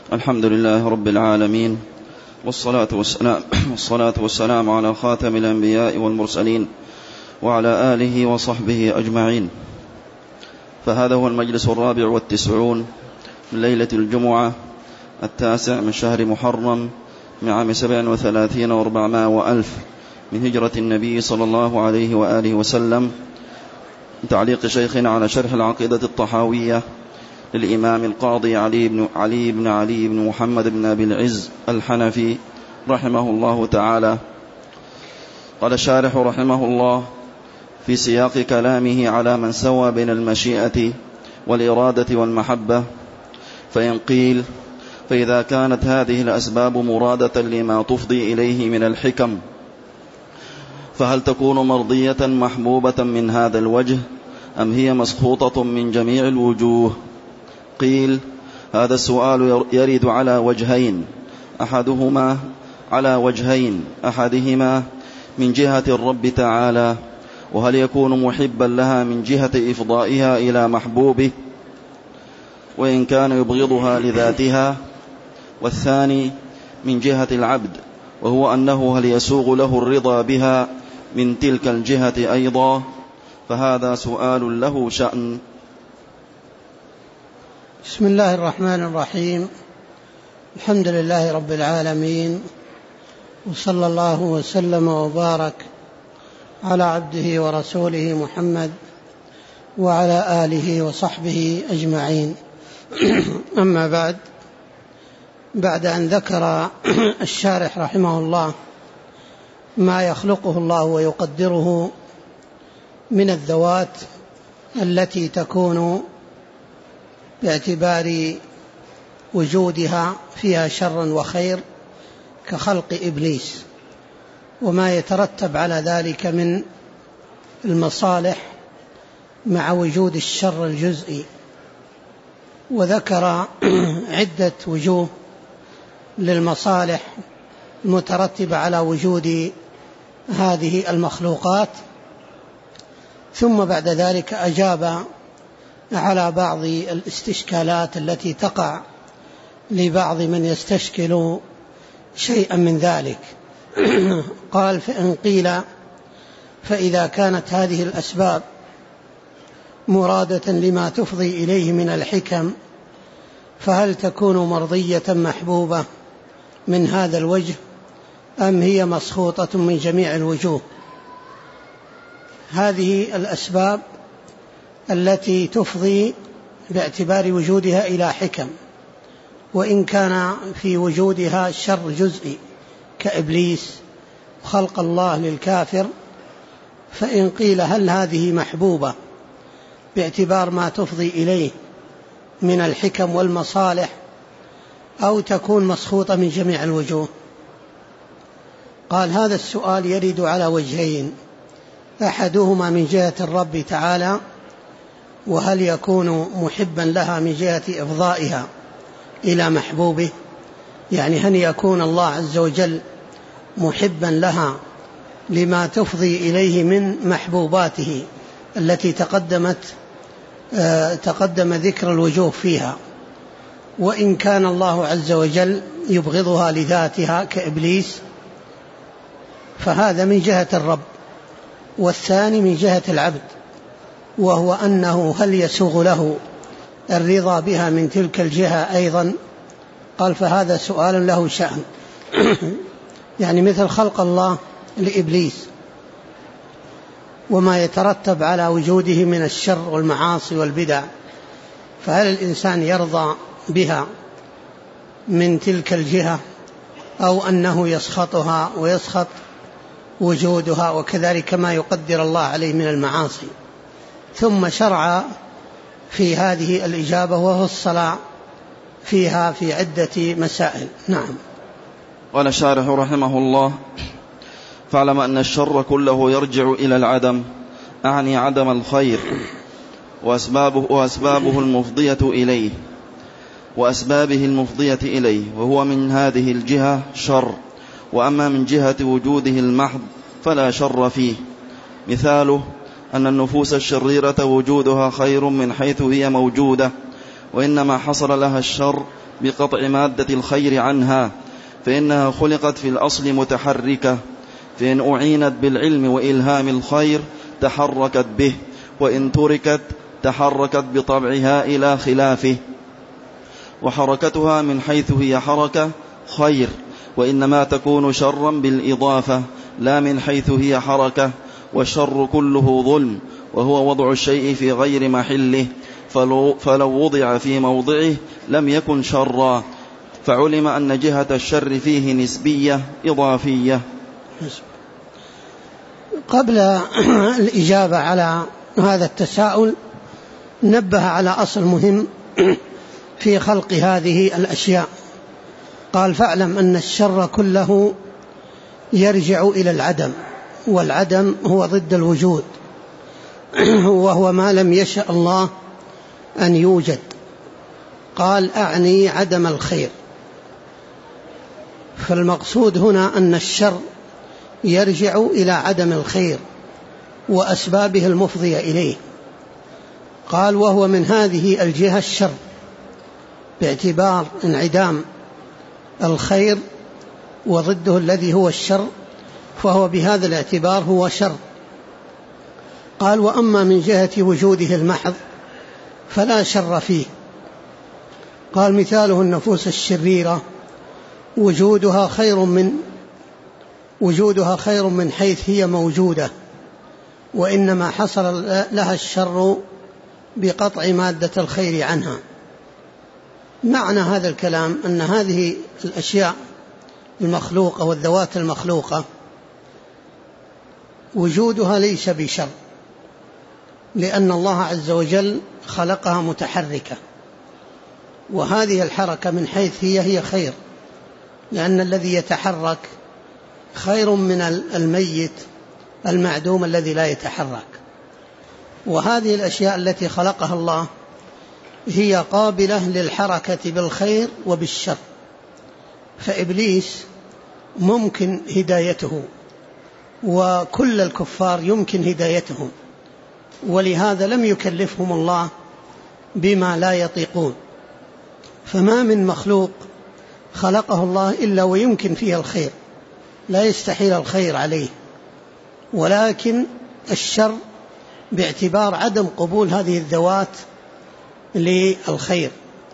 الحمد لله رب العالمين، والصلاة والسلام على خاتم الأنبياء والمرسلين وعلى آله وصحبه أجمعين. فهذا هو المجلس 94 من ليلة الجمعة 9 من شهر محرم من عام 37 و400 من هجرة النبي صلى الله عليه وآله وسلم، تعليق شيخنا على شرح العقيدة الطحاوية للإمام القاضي علي بن محمد بن أبي العز الحنفي رحمه الله تعالى. قال الشارح رحمه الله في سياق كلامه على من سوى بين المشيئة والإرادة والمحبة: فإن قيل: فإذا كانت هذه الأسباب مرادة لما تفضي إليه من الحكم، فهل تكون مرضية محبوبة من هذا الوجه، أم هي مسخوطة من جميع الوجوه؟ قيل: هذا السؤال يرد على وجهين، أحدهما من جهة الرب تعالى، وهل يكون محبا لها من جهة إفضائها إلى محبوبه وإن كان يبغضها لذاتها، والثاني من جهة العبد، وهو أنه هل يسوغ له الرضا بها من تلك الجهة أيضا، فهذا سؤال له شأن. بسم الله الرحمن الرحيم. الحمد لله رب العالمين، وصلى الله وسلم وبارك على عبده ورسوله محمد وعلى آله وصحبه أجمعين. أما بعد أن ذكر الشارح رحمه الله ما يخلقه الله ويقدره من الذوات التي تكون باعتبار وجودها فيها شر وخير كخلق إبليس، وما يترتب على ذلك من المصالح مع وجود الشر الجزئي، وذكر عدة وجوه للمصالح المترتبة على وجود هذه المخلوقات، ثم بعد ذلك أجاب على بعض الاستشكالات التي تقع لبعض من يستشكل شيئا من ذلك. قال: فإن قيل: فإذا كانت هذه الأسباب مرادة لما تفضي إليه من الحكم، فهل تكون مرضية محبوبة من هذا الوجه، أم هي مسخوطة من جميع الوجوه؟ هذه الأسباب التي تفضي باعتبار وجودها إلى حكم، وإن كان في وجودها شر جزئي كإبليس خلق الله للكافر، فإن قيل: هل هذه محبوبة باعتبار ما تفضي إليه من الحكم والمصالح، أو تكون مسخوطة من جميع الوجوه؟ قال: هذا السؤال يرد على وجهين، أحدهما من جهة الرب تعالى، وهل يكون محبا لها من جهة إفضائها إلى محبوبه، يعني هل يكون الله عز وجل محبا لها لما تفضي إليه من محبوباته التي تقدم ذكر الوجوه فيها، وإن كان الله عز وجل يبغضها لذاتها كإبليس، فهذا من جهة الرب. والثاني من جهة العبد، وهو أنه هل يسوغ له الرضا بها من تلك الجهة أيضا؟ قال: فهذا سؤال له شأن. يعني مثل خلق الله لإبليس وما يترتب على وجوده من الشر والمعاصي والبدع، فهل الإنسان يرضى بها من تلك الجهة، أو أنه يسخطها ويسخط وجودها، وكذلك ما يقدر الله عليه من المعاصي؟ ثم شرع في هذه الإجابة وفصل فيها في عدة مسائل. نعم. قال الشارح رحمه الله: فاعلم أن الشر كله يرجع إلى العدم، أعني عدم الخير، وأسبابه المفضية إليه، وهو من هذه الجهة شر، وأما من جهة وجوده المحض فلا شر فيه. مثاله أن النفوس الشريرة وجودها خير من حيث هي موجودة، وإنما حصل لها الشر بقطع مادة الخير عنها، فإنها خلقت في الأصل متحركة، فإن أعينت بالعلم وإلهام الخير تحركت به، وإن تركت تحركت بطبعها إلى خلافه. وحركتها من حيث هي حركة خير، وإنما تكون شرا بالإضافة لا من حيث هي حركة، والشر كله ظلم، وهو وضع الشيء في غير محله، فلو وضع في موضعه لم يكن شرا، فعلم أن جهة الشر فيه نسبية إضافية. قبل الإجابة على هذا التساؤل نبه على أصل مهم في خلق هذه الأشياء. قال: فاعلم أن الشر كله يرجع إلى العدم، والعدم هو ضد الوجود، وهو ما لم يشأ الله أن يوجد. قال: أعني عدم الخير. فالمقصود هنا أن الشر يرجع إلى عدم الخير وأسبابه المفضية إليه. قال: وهو من هذه الجهة الشر، باعتبار انعدام الخير وضده الذي هو الشر، فهو بهذا الاعتبار هو شر. قال: وأما من جهة وجوده المحض فلا شر فيه. قال: مثاله النفوس الشريرة وجودها خير من حيث هي موجودة، وإنما حصل لها الشر بقطع مادة الخير عنها. معنى هذا الكلام أن هذه الأشياء المخلوقة والذوات المخلوقة وجودها ليس بشر، لأن الله عز وجل خلقها متحركة، وهذه الحركة من حيث هي خير، لأن الذي يتحرك خير من الميت المعدوم الذي لا يتحرك. وهذه الأشياء التي خلقها الله هي قابلة للحركة بالخير وبالشر، فإبليس ممكن هدايته، وكل الكفار يمكن هدايتهم، ولهذا لم يكلفهم الله بما لا يطيقون. فما من مخلوق خلقه الله إلا ويمكن فيه الخير، لا يستحيل الخير عليه، ولكن الشر باعتبار عدم قبول هذه الذوات للخير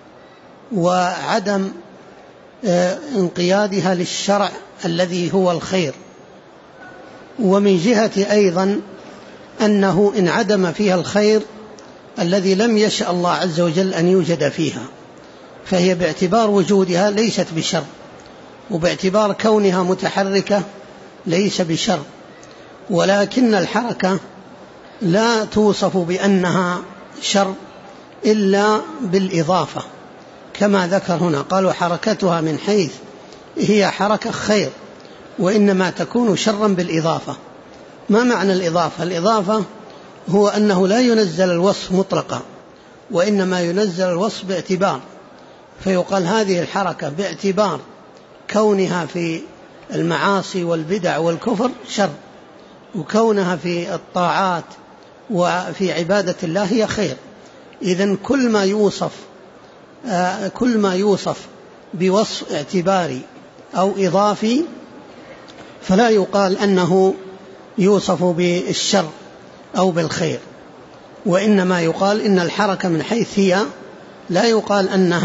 وعدم انقيادها للشرع الذي هو الخير. ومن جهة أيضا أنه انعدم فيها الخير الذي لم يشأ الله عز وجل أن يوجد فيها، فهي باعتبار وجودها ليست بشر، وباعتبار كونها متحركة ليس بشر. ولكن الحركة لا توصف بأنها شر إلا بالإضافة، كما ذكر هنا. قالوا: حركتها من حيث هي حركة خير، وإنما تكون شرا بالإضافة. ما معنى الإضافة؟ الإضافة هو أنه لا ينزل الوصف مطلقا، وإنما ينزل الوصف باعتبار، فيقال هذه الحركة باعتبار كونها في المعاصي والبدع والكفر شر، وكونها في الطاعات وفي عبادة الله هي خير. إذن كل ما يوصف بوصف اعتباري أو إضافي فلا يقال أنه يوصف بالشر أو بالخير، وإنما يقال إن الحركة من حيث هي لا يقال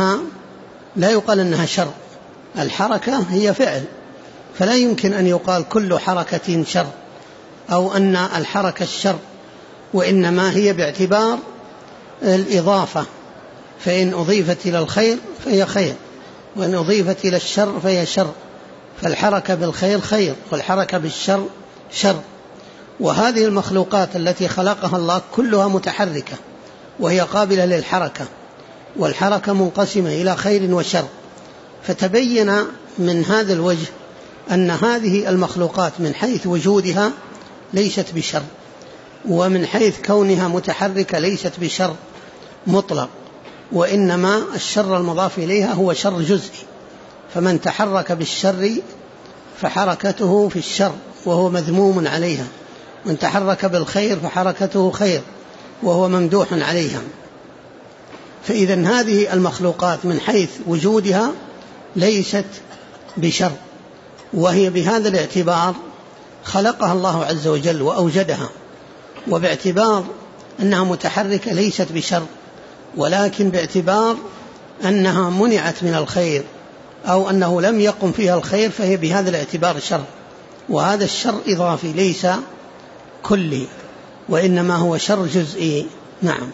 أنها شر. الحركة هي فعل، فلا يمكن أن يقال كل حركة شر أو أن الحركة الشر، وإنما هي باعتبار الإضافة، فإن أضيفت إلى الخير فهي خير، وإن أضيفت إلى الشر فهي شر. فالحركة بالخير خير، والحركة بالشر شر. وهذه المخلوقات التي خلقها الله كلها متحركة وهي قابلة للحركة، والحركة منقسمة إلى خير وشر. فتبين من هذا الوجه أن هذه المخلوقات من حيث وجودها ليست بشر، ومن حيث كونها متحركة ليست بشر مطلق، وإنما الشر المضاف إليها هو شر جزئي. فمن تحرك بالشر فحركته في الشر وهو مذموم عليها، من تحرك بالخير فحركته خير وهو ممدوح عليها. فإذا هذه المخلوقات من حيث وجودها ليست بشر، وهي بهذا الاعتبار خلقها الله عز وجل وأوجدها، وباعتبار أنها متحركة ليست بشر، ولكن باعتبار أنها منعت من الخير أو أنه لم يقم فيها الخير فهي بهذا الاعتبار شر، وهذا الشر إضافي ليس كلي، وإنما هو شر جزئي. نعم.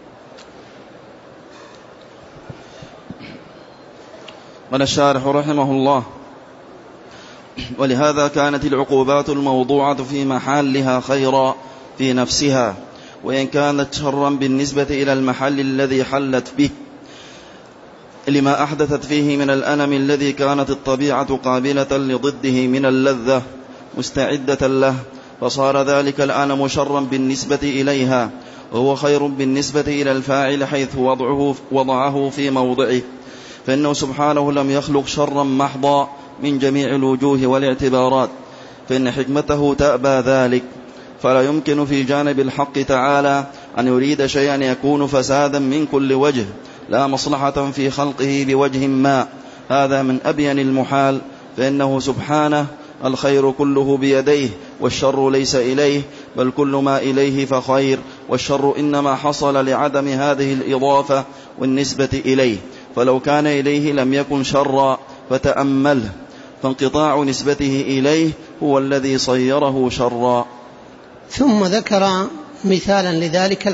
قال الشارح رحمه الله: ولهذا كانت العقوبات الموضوعة في محلها خيرا في نفسها، وإن كانت شرا بالنسبة إلى المحل الذي حلت به، لما أحدثت فيه من الألم الذي كانت الطبيعة قابلة لضده من اللذة مستعدة له، فصار ذلك الألم شرا بالنسبة إليها، وهو خير بالنسبة إلى الفاعل حيث وضعه في موضعه، فإنه سبحانه لم يخلق شرا محضا من جميع الوجوه والاعتبارات، فإن حكمته تأبى ذلك، فلا يمكن في جانب الحق تعالى أن يريد شيئا يكون فسادا من كل وجه، لا مصلحة في خلقه بوجه ما، هذا من أبين المحال، فإنه سبحانه الخير كله بيديه، والشر ليس إليه، بل كل ما إليه فخير، والشر إنما حصل لعدم هذه الإضافة والنسبة إليه، فلو كان إليه لم يكن شرا، فتأمله، فانقطاع نسبته إليه هو الذي صيره شرا. ثم ذكر مثالا لذلك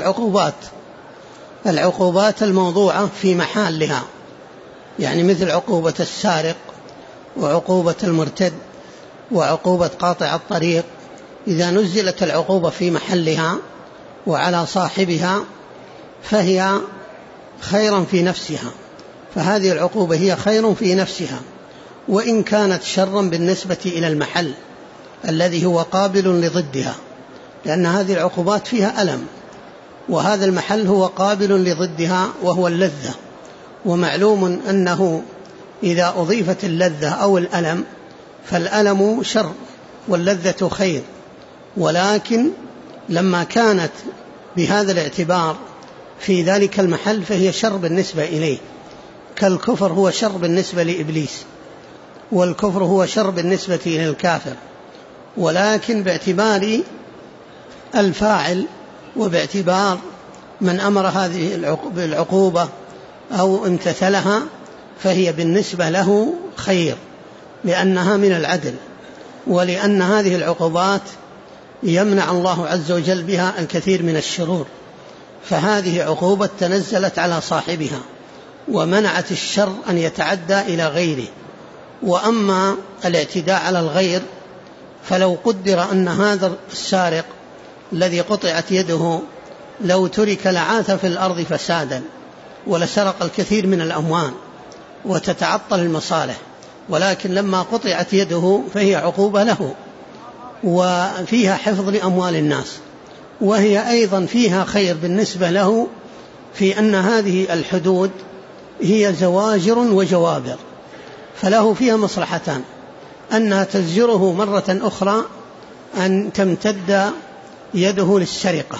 العقوبات الموضوعة في محلها، يعني مثل عقوبة السارق، وعقوبة المرتد، وعقوبة قاطع الطريق، إذا نزلت العقوبة في محلها وعلى صاحبها فهي خيرا في نفسها، فهذه العقوبة هي خير في نفسها، وإن كانت شرا بالنسبة إلى المحل الذي هو قابل لضدها، لأن هذه العقوبات فيها ألم، وهذا المحل هو قابل لضدها وهو اللذة، ومعلوم أنه إذا أضيفت اللذة أو الألم فالألم شر واللذة خير، ولكن لما كانت بهذا الاعتبار في ذلك المحل فهي شر بالنسبة إليه، كالكفر هو شر بالنسبة لإبليس، والكفر هو شر بالنسبة إلى الكافر، ولكن باعتبار الفاعل وباعتبار من أمر هذه العقوبة أو امتثلها فهي بالنسبة له خير، لأنها من العدل، ولأن هذه العقوبات يمنع الله عز وجل بها الكثير من الشرور، فهذه عقوبة تنزلت على صاحبها ومنعت الشر أن يتعدى إلى غيره. وأما الاعتداء على الغير فلو قدر أن هذا السارق الذي قطعت يده لو ترك لعاث في الأرض فسادا ولسرق الكثير من الأموال وتتعطل المصالح، ولكن لما قطعت يده فهي عقوبة له وفيها حفظ لأموال الناس، وهي أيضا فيها خير بالنسبة له، في أن هذه الحدود هي زواجر وجوابر، فله فيها مصلحتان: أنها تزجره مرة أخرى أن تمتد يده للسرقة،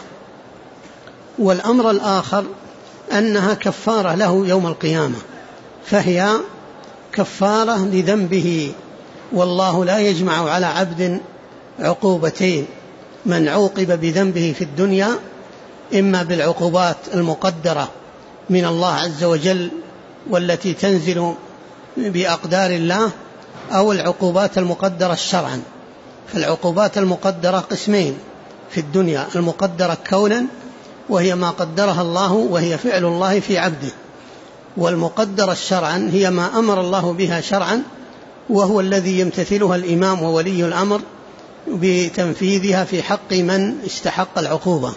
والأمر الآخر أنها كفارة له يوم القيامة، فهي كفارة لذنبه، والله لا يجمع على عبد عقوبتين: من عوقب بذنبه في الدنيا إما بالعقوبات المقدرة من الله عز وجل والتي تنزل بأقدار الله، أو العقوبات المقدرة شرعا. فالعقوبات المقدرة قسمين في الدنيا: المقدرة كونا وهي ما قدرها الله وهي فعل الله في عبده، والمقدرة شرعا هي ما أمر الله بها شرعا وهو الذي يمتثلها الإمام وولي الأمر بتنفيذها في حق من استحق العقوبة.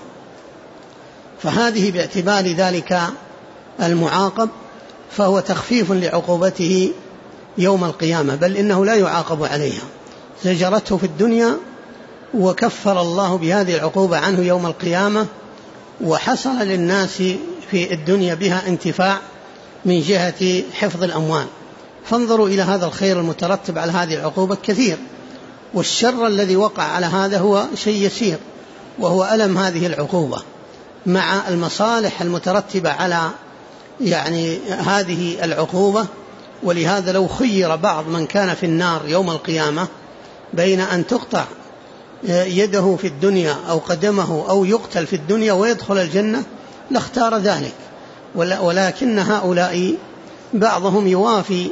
فهذه باعتبار ذلك المعاقب فهو تخفيف لعقوبته يوم القيامة، بل إنه لا يعاقب عليها، زجرته في الدنيا وكفر الله بهذه العقوبة عنه يوم القيامة، وحصل للناس في الدنيا بها انتفاع من جهة حفظ الأموال. فانظروا إلى هذا الخير المترتب على هذه العقوبة كثير، والشر الذي وقع على هذا هو شيء يسير، وهو ألم هذه العقوبة مع المصالح المترتبة على يعني هذه العقوبة. ولهذا لو خير بعض من كان في النار يوم القيامة بين أن تقطع يده في الدنيا أو قدمه أو يقتل في الدنيا ويدخل الجنة لاختار ذلك. ولكن هؤلاء بعضهم يوافي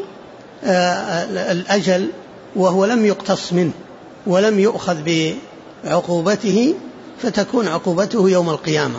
الأجل وهو لم يقتص منه ولم يؤخذ بعقوبته، فتكون عقوبته يوم القيامة.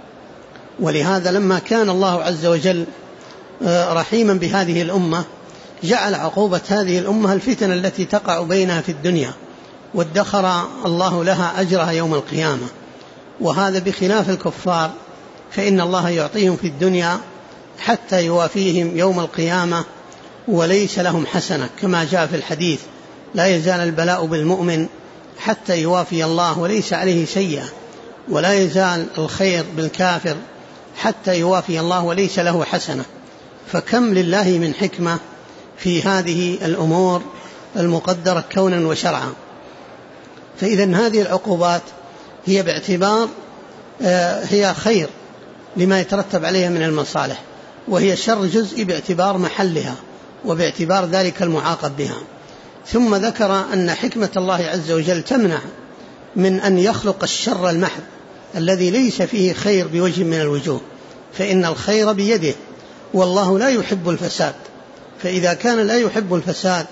ولهذا لما كان الله عز وجل رحيما بهذه الأمة جعل عقوبة هذه الأمة الفتن التي تقع بينها في الدنيا، وادخر الله لها أجرها يوم القيامة. وهذا بخلاف الكفار، فإن الله يعطيهم في الدنيا حتى يوافيهم يوم القيامة وليس لهم حسنة، كما جاء في الحديث: لا يزال البلاء بالمؤمن حتى يوافي الله وليس عليه سيئة، ولا يزال الخير بالكافر حتى يوافي الله وليس له حسنة. فكم لله من حكمة في هذه الأمور المقدرة كونا وشرعا. فإذن هذه العقوبات هي باعتبار هي خير لما يترتب عليها من المصالح، وهي شر جزئي باعتبار محلها وباعتبار ذلك المعاقب بها. ثم ذكر أن حكمة الله عز وجل تمنع من أن يخلق الشر المحض الذي ليس فيه خير بوجه من الوجوه، فإن الخير بيده والله لا يحب الفساد. فإذا كان لا يحب الفساد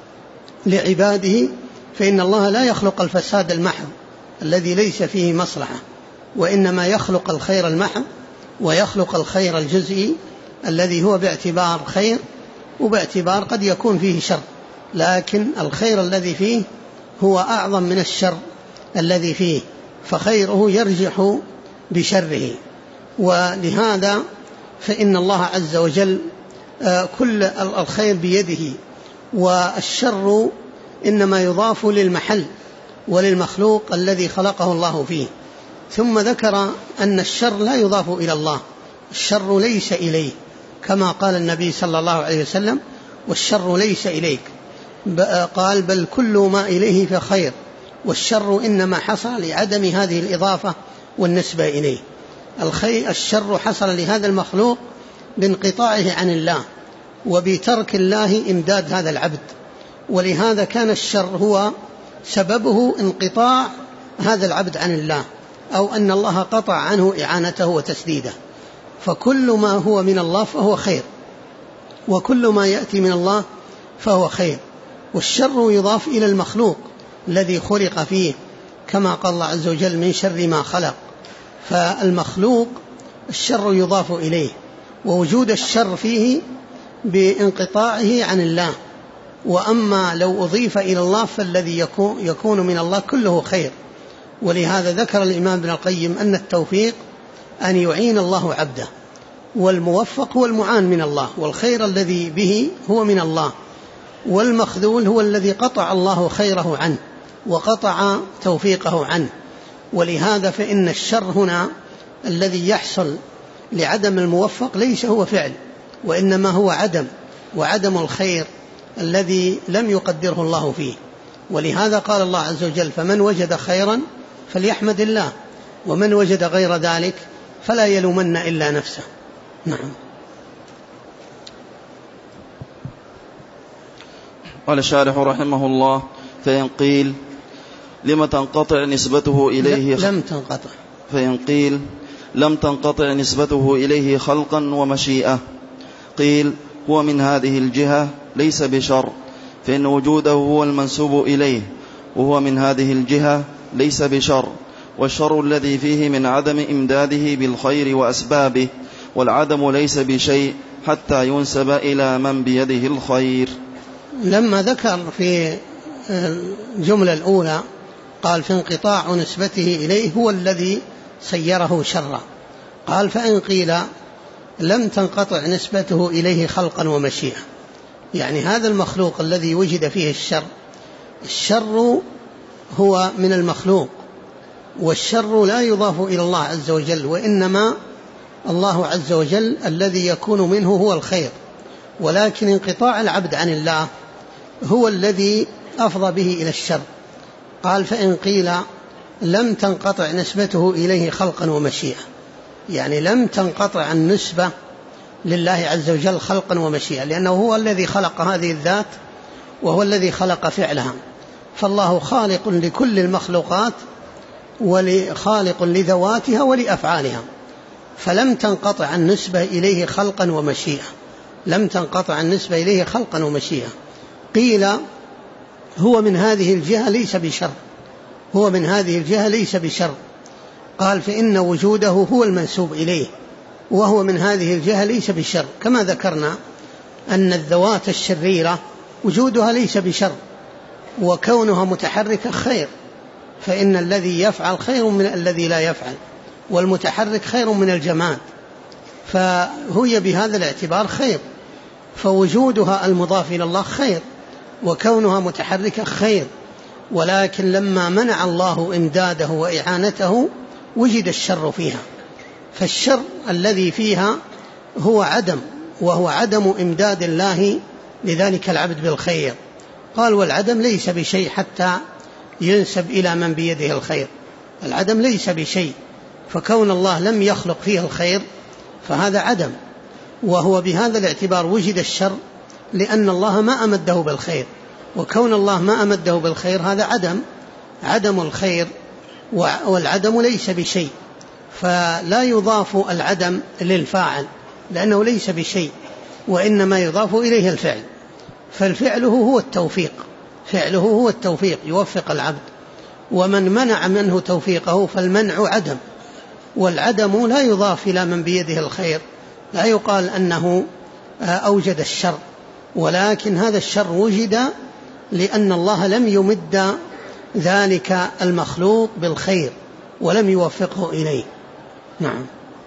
لعباده فإن الله لا يخلق الفساد المحض الذي ليس فيه مصلحة، وإنما يخلق الخير المحض ويخلق الخير الجزئي الذي هو باعتبار خير وباعتبار قد يكون فيه شر، لكن الخير الذي فيه هو أعظم من الشر الذي فيه، فخيره يرجح بشره. ولهذا فإن الله عز وجل كل الخير بيده، والشر إنما يضاف للمحل وللمخلوق الذي خلقه الله فيه. ثم ذكر أن الشر لا يضاف إلى الله، الشر ليس إليه، كما قال النبي صلى الله عليه وسلم: والشر ليس إليك. قال: بل كل ما إليه فخير، والشر إنما حصل لعدم هذه الإضافة والنسبة إليه. الشر حصل لهذا المخلوق بانقطاعه عن الله وبترك الله إمداد هذا العبد، ولهذا كان الشر هو سببه انقطاع هذا العبد عن الله، أو أن الله قطع عنه إعانته وتسديده. فكل ما هو من الله فهو خير، وكل ما يأتي من الله فهو خير. والشر يضاف إلى المخلوق الذي خلق فيه، كما قال الله عز وجل: من شر ما خلق. فالمخلوق الشر يضاف إليه، ووجود الشر فيه بانقطاعه عن الله. وأما لو أضيف إلى الله فالذي يكون من الله كله خير. ولهذا ذكر الإمام ابن القيم أن التوفيق أن يعين الله عبده، والموفق هو المعان من الله، والخير الذي به هو من الله، والمخذول هو الذي قطع الله خيره عنه وقطع توفيقه عنه. ولهذا فإن الشر هنا الذي يحصل لعدم الموفق ليس هو فعل، وإنما هو عدم، وعدم الخير الذي لم يقدره الله فيه. ولهذا قال الله عز وجل: فمن وجد خيرا فليحمد الله، ومن وجد غير ذلك فلا يلومن إلا نفسه. نعم. قال الشارح رحمه الله: فإن قيل لم تنقطع نسبته إليه فإن قيل لم تنقطع نسبته إليه خلقا ومشيئة، قيل هو من هذه الجهة ليس بشر، فإن وجوده هو المنسوب إليه، وهو من هذه الجهة ليس بشر، والشر الذي فيه من عدم إمداده بالخير وأسبابه، والعدم ليس بشيء حتى ينسب إلى من بيده الخير. لما ذكر في الجملة الأولى قال: في انقطاع نسبته إليه هو الذي سيره شرا، قال: فإن قيل لم تنقطع نسبته إليه خلقا ومشيئة، يعني هذا المخلوق الذي وجد فيه الشر هو من المخلوق، والشر لا يضاف إلى الله عز وجل، وإنما الله عز وجل الذي يكون منه هو الخير، ولكن انقطاع العبد عن الله هو الذي أفضى به إلى الشر. قال: فإن قيل لم تنقطع نسبته إليه خلقا ومشيئة، يعني لم تنقطع النسبة لله عز وجل خلقا ومشيئة، لأنه هو الذي خلق هذه الذات وهو الذي خلق فعلها. فالله خالق لكل المخلوقات وخالق لذواتها ولأفعالها، فلم تنقطع النسبة إليه خلقا ومشيئة، لم تنقطع النسبة إليه خلقا ومشيئة. قيل هو من هذه الجهة ليس بشر، هو من هذه الجهة ليس بشر. قال فإن وجوده هو المنسوب إليه، وهو من هذه الجهة ليس بشر، كما ذكرنا أن الذوات الشريرة وجودها ليس بشر، وكونها متحركة خير، فإن الذي يفعل خير من الذي لا يفعل، والمتحرك خير من الجماد، فهي بهذا الاعتبار خير. فوجودها المضاف إلى الله خير، وكونها متحركة خير، ولكن لما منع الله إمداده وإعانته وجد الشر فيها. فالشر الذي فيها هو عدم، وهو عدم إمداد الله لذلك العبد بالخير. قال والعدم ليس بشيء حتى ينسب إلى من بيده الخير، العدم ليس بشيء، فكون الله لم يخلق فيه الخير فهذا عدم، وهو بهذا الاعتبار وجد الشر لأن الله ما أمده بالخير، وكون الله ما أمده بالخير هذا عدم الخير، والعدم ليس بشيء، فلا يضاف العدم للفاعل لأنه ليس بشيء، وإنما يضاف إليه الفعل، فالفعل هو التوفيق، فعله هو التوفيق يوفق العبد، ومن منع منه توفيقه فالمنع عدم، والعدم لا يضاف إلى من بيده الخير، لا يقال أنه أوجد الشر، ولكن هذا الشر وجد لأن الله لم يمد ذلك المخلوق بالخير ولم يوفقه إليه. نعم.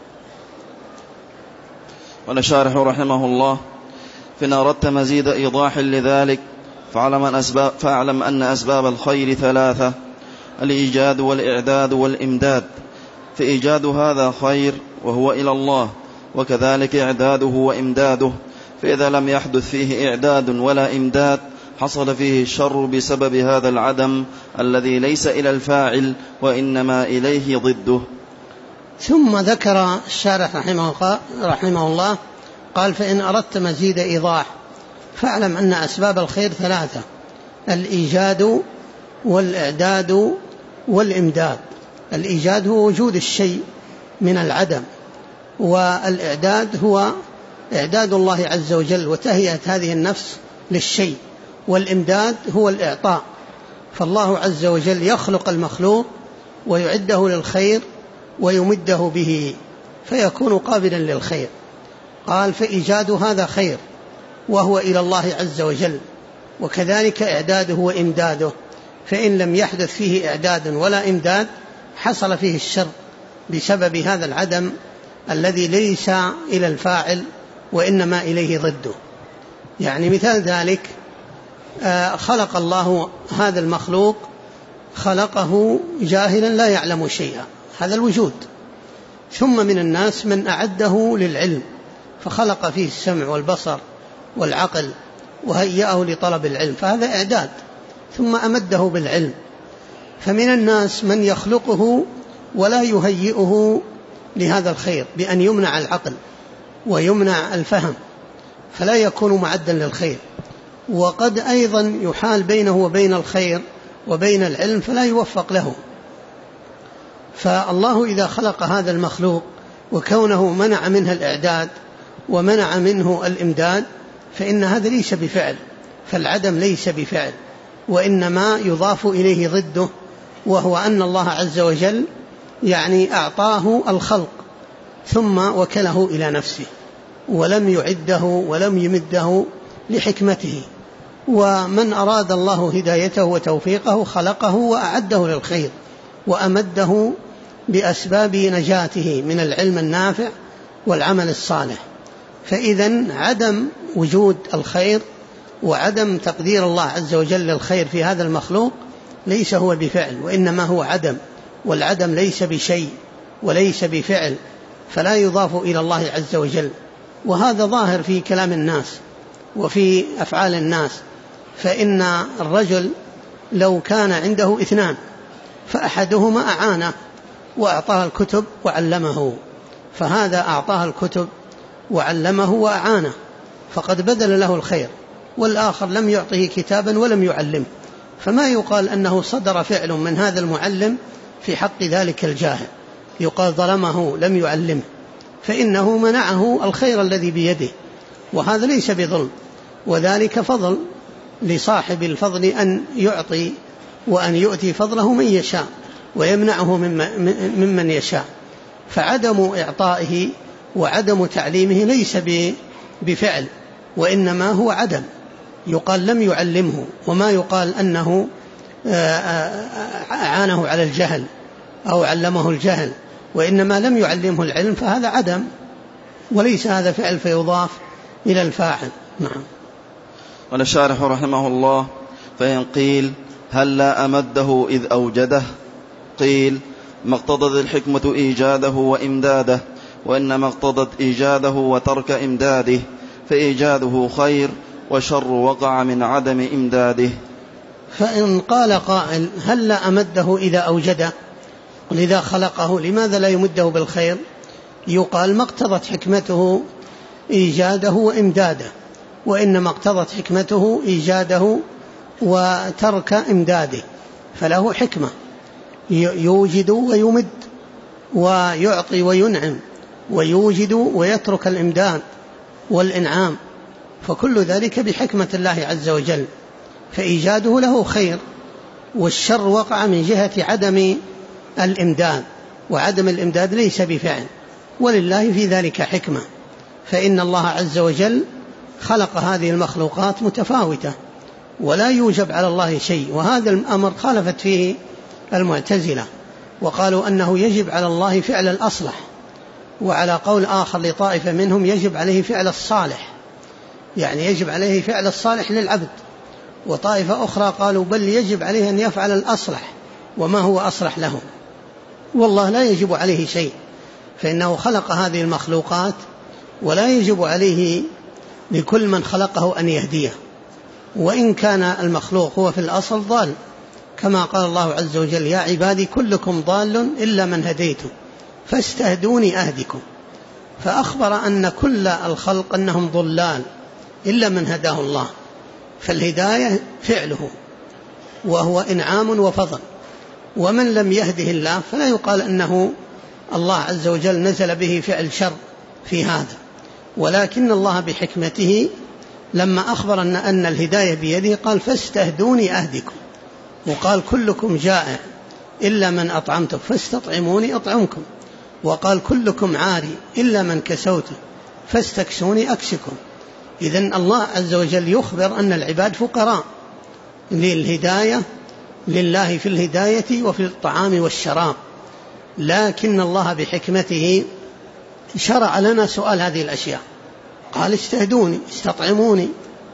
والشارح رحمه الله فإن أردت مزيد إيضاح لذلك فاعلم أن أسباب الخير ثلاثة: الإيجاد والإعداد والإمداد، فإيجاد هذا خير وهو إلى الله، وكذلك إعداده وإمداده، فإذا لم يحدث فيه إعداد ولا إمداد حصل فيه الشر بسبب هذا العدم الذي ليس إلى الفاعل وإنما إليه ضده. ثم ذكر الشارح رحمه الله قال فإن أردت مزيد إيضاح فاعلم أن أسباب الخير ثلاثة: الإيجاد والإعداد والإمداد. الإيجاد هو وجود الشيء من العدم، والإعداد هو إعداد الله عز وجل وتهيئة هذه النفس للشيء، والإمداد هو الإعطاء، فالله عز وجل يخلق المخلوق ويعده للخير ويمده به فيكون قابلا للخير. قال فإيجاد هذا خير وهو إلى الله عز وجل، وكذلك إعداده وإمداده، فإن لم يحدث فيه إعداد ولا إمداد حصل فيه الشر بسبب هذا العدم الذي ليس إلى الفاعل وإنما إليه ضده. يعني مثال ذلك خلق الله هذا المخلوق، خلقه جاهلا لا يعلم شيئا، هذا الوجود، ثم من الناس من أعده للعلم فخلق فيه السمع والبصر والعقل وهيئه لطلب العلم، فهذا إعداد، ثم أمده بالعلم. فمن الناس من يخلقه ولا يهيئه لهذا الخير بأن يمنع العقل ويمنع الفهم فلا يكون معدا للخير، وقد أيضا يحال بينه وبين الخير وبين العلم فلا يوفق له. فالله إذا خلق هذا المخلوق وكونه منع منه الإعداد ومنع منه الإمداد فإن هذا ليس بفعل، فالعدم ليس بفعل، وإنما يضاف إليه ضده، وهو أن الله عز وجل يعني أعطاه الخلق ثم وكله إلى نفسه ولم يعده ولم يمده لحكمته. ومن أراد الله هدايته وتوفيقه خلقه وأعده للخير وأمده بأسباب نجاته من العلم النافع والعمل الصالح. فإذن عدم وجود الخير وعدم تقدير الله عز وجل للخير في هذا المخلوق ليس هو بفعل وإنما هو عدم، والعدم ليس بشيء وليس بفعل، فلا يضاف إلى الله عز وجل. وهذا ظاهر في كلام الناس وفي أفعال الناس، فإن الرجل لو كان عنده اثنان فأحدهما أعانه وأعطاه الكتب وعلمه، فهذا أعطاه الكتب وعلمه وأعانه فقد بذل له الخير، والآخر لم يعطه كتابا ولم يعلمه، فما يقال أنه صدر فعل من هذا المعلم في حق ذلك الجاهل، يقال ظلمه لم يعلمه، فإنه منعه الخير الذي بيده، وهذا ليس بظلم، وذلك فضل لصاحب الفضل أن يعطي وأن يؤتي فضله من يشاء ويمنعه ممن يشاء. فعدم إعطائه وعدم تعليمه ليس بفعل، وإنما هو عدم، يقال لم يعلمه، وما يقال أنه أعانه على الجهل أو علمه الجهل، وإنما لم يعلمه العلم، فهذا عدم وليس هذا فعل فيضاف إلى الفاعل. نعم. قال الشارح رحمه الله: فإن قيل هل لا أمده إذ أوجده؟ قيل: ما اقتضت الحكمة إيجاده وإمداده، وإنما اقتضت إيجاده وترك إمداده، فإيجاده خير وشر وقع من عدم إمداده. فإن قال قائل هل لا أمده إذا أوجده، ولذا خلقه لماذا لا يمده بالخير؟ يقال ما اقتضت حكمته إيجاده وإمداده، وإنما اقتضت حكمته إيجاده وترك إمداده، فله حكمة يوجد ويمد ويعطي وينعم، ويوجد ويترك الإمداد والإنعام، فكل ذلك بحكمة الله عز وجل، فإيجاده له خير، والشر وقع من جهة عدم الإمداد، وعدم الإمداد ليس بفعل، ولله في ذلك حكمة، فإن الله عز وجل خلق هذه المخلوقات متفاوتة ولا يوجب على الله شيء، وهذا الأمر خالفت فيه المعتزلة، وقالوا أنه يجب على الله فعل الأصلح، وعلى قول آخر لطائفة منهم يجب عليه فعل الصالح، يعني يجب عليه فعل الصالح للعبد، وطائفة أخرى قالوا بل يجب عليه أن يفعل الأصلح وما هو أصلح له، والله لا يجب عليه شيء، فإنه خلق هذه المخلوقات ولا يجب عليه لكل من خلقه أن يهديه، وإن كان المخلوق هو في الأصل ضال، كما قال الله عز وجل: يا عبادي كلكم ضال إلا من هديته فاستهدوني أهدكم، فأخبر أن كل الخلق أنهم ضلال إلا من هداه الله، فالهداية فعله وهو إنعام وفضل، ومن لم يهده الله فلا يقال أنه الله عز وجل نزل به فعل شر في هذا، ولكن الله بحكمته لما أخبر أن الهداية بيده قال: فاستهدوني أهدكم، وقال: كلكم جائع إلا من أطعمته فاستطعموني أطعمكم، وقال: كلكم عاري إلا من كسوته فاستكسوني أكسكم. إذن الله عز وجل يخبر أن العباد فقراء للهداية لله في الهداية وفي الطعام والشراب، لكن الله بحكمته شرع لنا سؤال هذه الأشياء، قال: استهدوني استطعموني.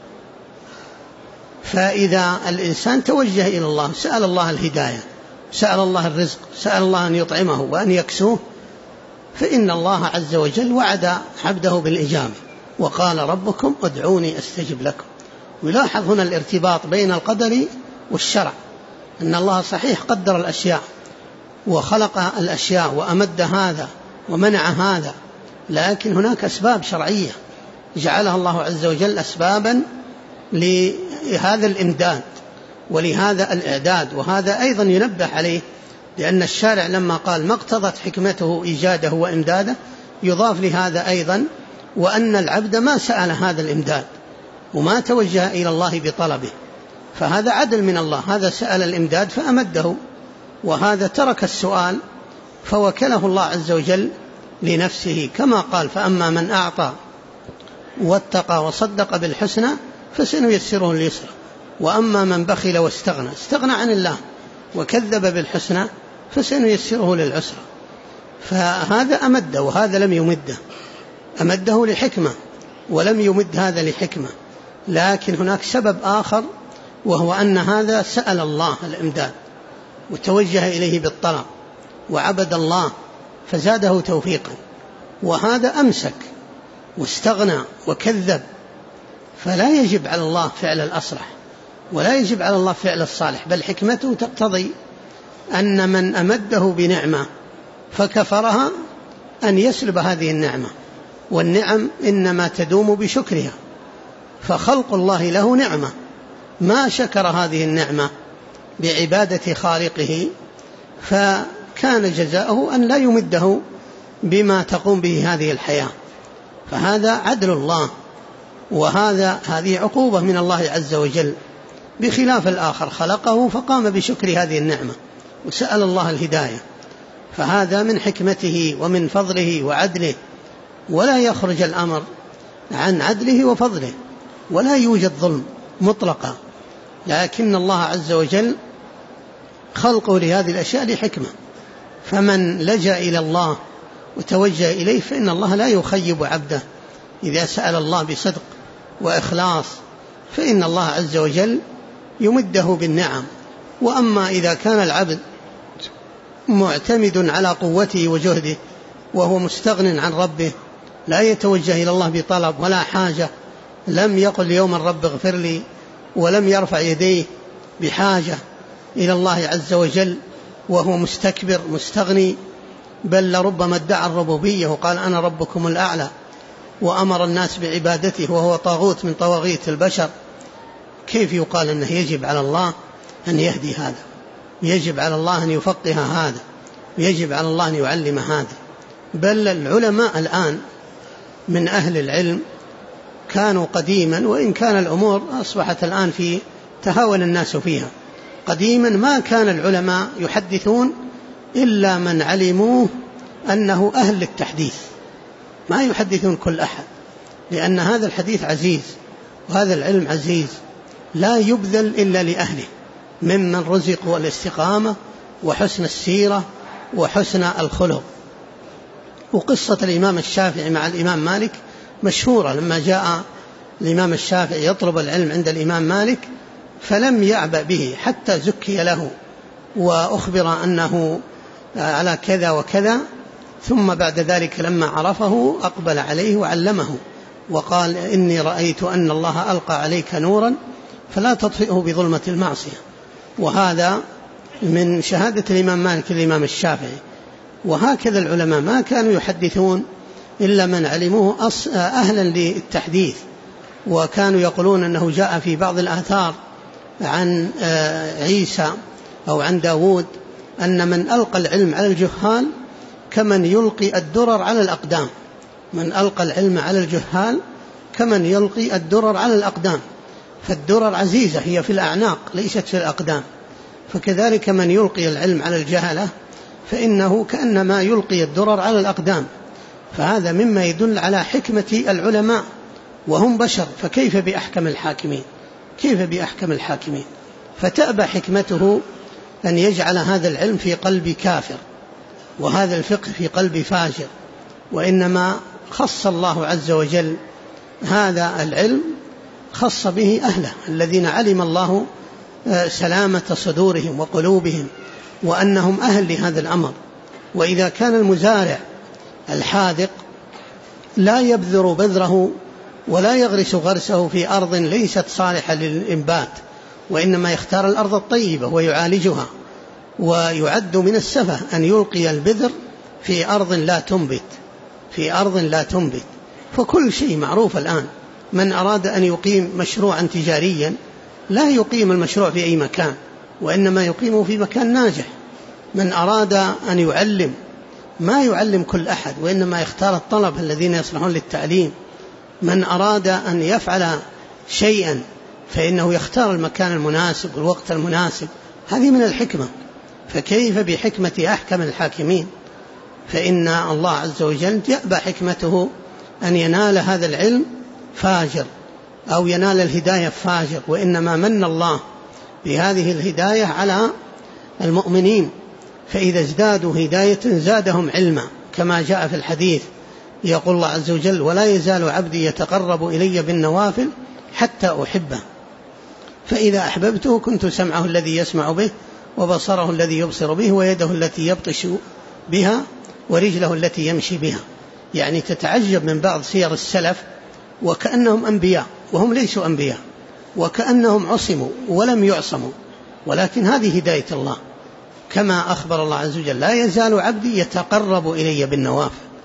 فإذا الإنسان توجه إلى الله سأل الله الهداية، سأل الله الرزق، سأل الله أن يطعمه وأن يكسوه، فإن الله عز وجل وعد عبده بالإجابة، وقال: ربكم ادعوني أستجب لكم. ويلاحظ هنا الارتباط بين القدر والشرع، أن الله صحيح قدر الأشياء وخلق الأشياء وأمد هذا ومنع هذا، لكن هناك أسباب شرعية جعلها الله عز وجل أسبابا لهذا الإمداد ولهذا الإعداد، وهذا أيضا ينبه عليه، لأن الشارع لما قال ما اقتضت حكمته إيجاده وإمداده يضاف لهذا أيضا وأن العبد ما سأل هذا الإمداد وما توجه إلى الله بطلبه، فهذا عدل من الله، هذا سأل الإمداد فأمده، وهذا ترك السؤال فوكله الله عز وجل لنفسه، كما قال: فأما من أعطى واتقى وصدق بالحسنى فسنيسره لليسرى، وأما من بخل واستغنى استغنى عن الله وكذب بالحسنى فسنيسره للعسرى. فهذا أمده وهذا لم يمده، أمده لحكمة ولم يمد هذا لحكمة، لكن هناك سبب آخر، وهو أن هذا سأل الله الإمداد وتوجه إليه بالطلب وعبد الله فزاده توفيقا، وهذا أمسك واستغنى وكذب، فلا يجب على الله فعل الأصلح ولا يجب على الله فعل الصالح، بل حكمته تقتضي أن من أمده بنعمة فكفرها أن يسلب هذه النعمة، والنعم إنما تدوم بشكرها، فخلق الله له نعمة، ما شكر هذه النعمة بعبادة خالقه فكان جزاؤه أن لا يمده بما تقوم به هذه الحياة، فهذا عدل الله، هذه عقوبة من الله عز وجل، بخلاف الآخر خلقه فقام بشكر هذه النعمة وسأل الله الهداية، فهذا من حكمته ومن فضله وعدله، ولا يخرج الأمر عن عدله وفضله، ولا يوجد ظلم مطلقا، لكن الله عز وجل خلقه لهذه الأشياء لحكمة، فمن لجأ إلى الله وتوجه إليه فإن الله لا يخيب عبده إذا سأل الله بصدق وإخلاص، فإن الله عز وجل يمده بالنعم. وأما إذا كان العبد معتمد على قوته وجهده وهو مستغن عن ربه، لا يتوجه إلى الله بطلب ولا حاجة، لم يقل يوما رب اغفر لي، ولم يرفع يديه بحاجة إلى الله عز وجل، وهو مستكبر مستغني، بل لربما ادعى الربوبية وقال أنا ربكم الأعلى، وأمر الناس بعبادته وهو طاغوت من طواغيت البشر، كيف يقال أنه يجب على الله أن يهدي هذا، يجب على الله أن يفقه هذا، يجب على الله أن يعلم هذا؟ بل العلماء الآن من أهل العلم كانوا قديما، وإن كان الأمور أصبحت الآن في تهاون الناس فيها، قديما ما كان العلماء يحدثون إلا من علموه أنه أهل للتحديث، ما يحدثون كل أحد، لأن هذا الحديث عزيز وهذا العلم عزيز، لا يبذل إلا لأهله، ممن رزقوا الاستقامة وحسن السيرة وحسن الخلق. وقصة الإمام الشافعي مع الإمام مالك مشهورة، لما جاء الإمام الشافعي يطلب العلم عند الإمام مالك فلم يعبأ به حتى زكي له وأخبر أنه على كذا وكذا، ثم بعد ذلك لما عرفه أقبل عليه وعلمه وقال إني رأيت أن الله ألقى عليك نورا فلا تطفئه بظلمة المعصية. وهذا من شهادة الإمام مالك الإمام الشافعي. وهكذا العلماء ما كانوا يحدثون إلا من علموه أهلا للتحديث، وكانوا يقولون أنه جاء في بعض الآثار عن عيسى أو عن داود أن من ألقى العلم على الجهال كمن يلقي الدرر على الأقدام، من ألقى العلم على الجهال كمن يلقي الدرر على الأقدام، فالدرر عزيزة هي في الأعناق ليست في الأقدام، فكذلك من يلقي العلم على الجهلة فإنه كأنما يلقي الدرر على الأقدام. فهذا مما يدل على حكمة العلماء، وهم بشر، فكيف بأحكم الحاكمين؟ كيف بأحكم الحاكمين؟ فتأبى حكمته أن يجعل هذا العلم في قلب كافر وهذا الفقه في قلب فاجر، وإنما خص الله عز وجل هذا العلم، خص به أهله الذين علم الله سلامة صدورهم وقلوبهم وأنهم أهل لهذا الأمر. وإذا كان المزارع الحاذق لا يبذر بذره ولا يغرس غرسه في أرض ليست صالحة للإنبات، وإنما يختار الأرض الطيبة ويعالجها، ويعد من السفه أن يلقي البذر في أرض لا تنبت، في أرض لا تنبت. فكل شيء معروف الآن، من أراد أن يقيم مشروعا تجاريا لا يقيم المشروع في أي مكان، وإنما يقيمه في مكان ناجح. من أراد أن يعلم ما يعلم كل أحد، وإنما يختار الطلب الذين يصلحون للتعليم. من أراد أن يفعل شيئا فإنه يختار المكان المناسب والوقت المناسب، هذه من الحكمة. فكيف بحكمة أحكم الحاكمين؟ فإن الله عز وجل يأبى حكمته أن ينال هذا العلم فاجر أو ينال الهداية فاجر، وإنما من الله بهذه الهداية على المؤمنين، فإذا ازدادوا هداية زادهم علما، كما جاء في الحديث يقول الله عز وجل ولا يزال عبدي يتقرب إلي بالنوافل حتى أحبه، فإذا أحببته كنت سمعه الذي يسمع به وبصره الذي يبصر به ويده التي يبطش بها ورجله التي يمشي بها. يعني تتعجب من بعض سير السلف وكأنهم أنبياء وهم ليسوا أنبياء، وكأنهم عصموا ولم يعصموا، ولكن هذه هداية الله، كما أخبر الله عز وجل لا يزال عبدي يتقرب إلي بالنوافل.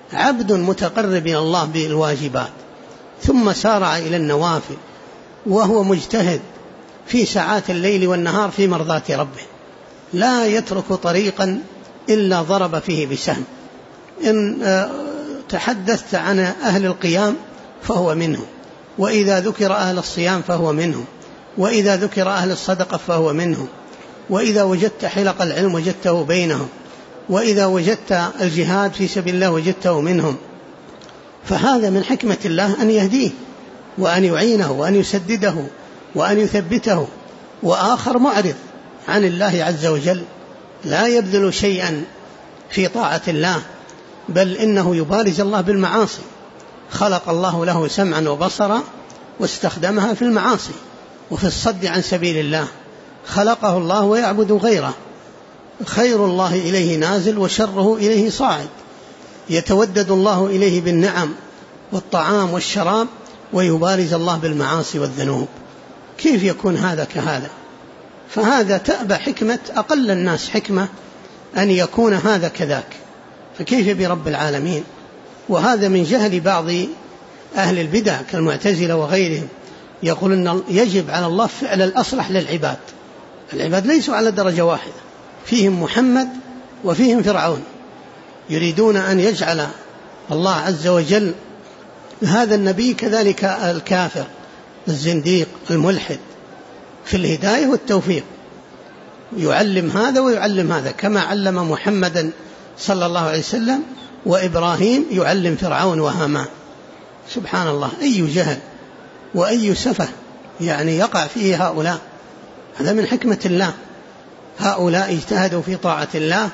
عبد متقرب إلى الله بالواجبات ثم سارع إلى النوافل وهو مجتهد في ساعات الليل والنهار في مرضاة ربه، لا يترك طريقا إلا ضرب فيه بسهم. إن تحدثت عن أهل القيام فهو منهم، وإذا ذكر أهل الصيام فهو منهم، وإذا ذكر أهل الصدقة فهو منهم، وإذا وجدت حلق العلم وجدته بينهم، وإذا وجدت الجهاد في سبيل الله وجدته منهم. فهذا من حكمة الله أن يهديه وأن يعينه وأن يسدده وأن يثبته. وآخر معرض عن الله عز وجل لا يبذل شيئا في طاعة الله، بل إنه يبارز الله بالمعاصي. خلق الله له سمعا وبصرا واستخدمها في المعاصي وفي الصد عن سبيل الله. خلقه الله ويعبد غيره، خير الله إليه نازل وشره إليه صاعد، يتودد الله إليه بالنعم والطعام والشراب ويبارز الله بالمعاصي والذنوب. كيف يكون هذا كهذا؟ فهذا تأبى حكمة أقل الناس حكمة أن يكون هذا كذاك، فكيف برب العالمين؟ وهذا من جهل بعض أهل البدع كالمعتزلة وغيرهم، يقول أن يجب على الله فعل الأصلح للعباد. العباد ليسوا على درجة واحدة، فيهم محمد وفيهم فرعون، يريدون أن يجعل الله عز وجل هذا النبي كذلك الكافر الزنديق الملحد في الهداية والتوفيق، يعلم هذا ويعلم هذا، كما علم محمدا صلى الله عليه وسلم وإبراهيم يعلم فرعون وهامان. سبحان الله، أي جهل وأي سفه يعني يقع فيه هؤلاء. هذا من حكمة الله، هؤلاء اجتهدوا في طاعة الله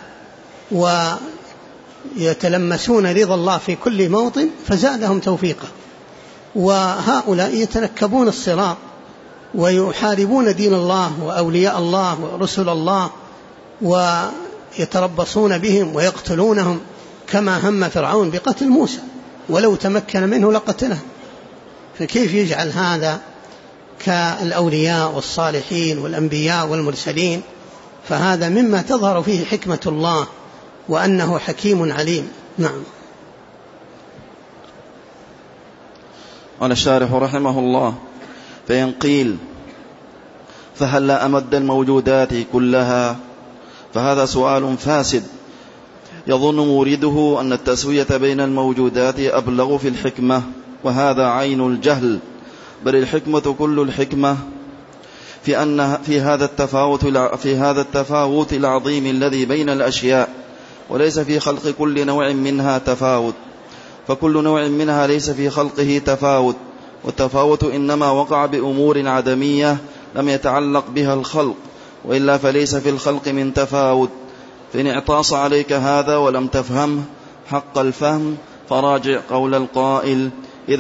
ويتلمسون رضا الله في كل موطن فزادهم توفيقا، وهؤلاء يتنكبون الصراط ويحاربون دين الله وأولياء الله ورسل الله ويتربصون بهم ويقتلونهم، كما هم فرعون بقتل موسى ولو تمكن منه لقتله. فكيف يجعل هذا كالأولياء والصالحين والأنبياء والمرسلين؟ فهذا مما تظهر فيه حكمة الله وأنه حكيم عليم. نعم. قال الشارح رحمه الله: فإن قيل فهل أمد الموجودات كلها؟ فهذا سؤال فاسد، يظن مورده أن التسوية بين الموجودات أبلغ في الحكمة، وهذا عين الجهل، بل الحكمة كل الحكمة في هذا التفاوت العظيم الذي بين الأشياء، وليس في خلق كل نوع منها تفاوت، فكل نوع منها ليس في خلقه تفاوت، والتفاوت إنما وقع بأمور عدمية لم يتعلق بها الخلق، وإلا فليس في الخلق من تفاوت. فإن اعتص عليك هذا ولم تفهم حق الفهم فراجع قول القائل: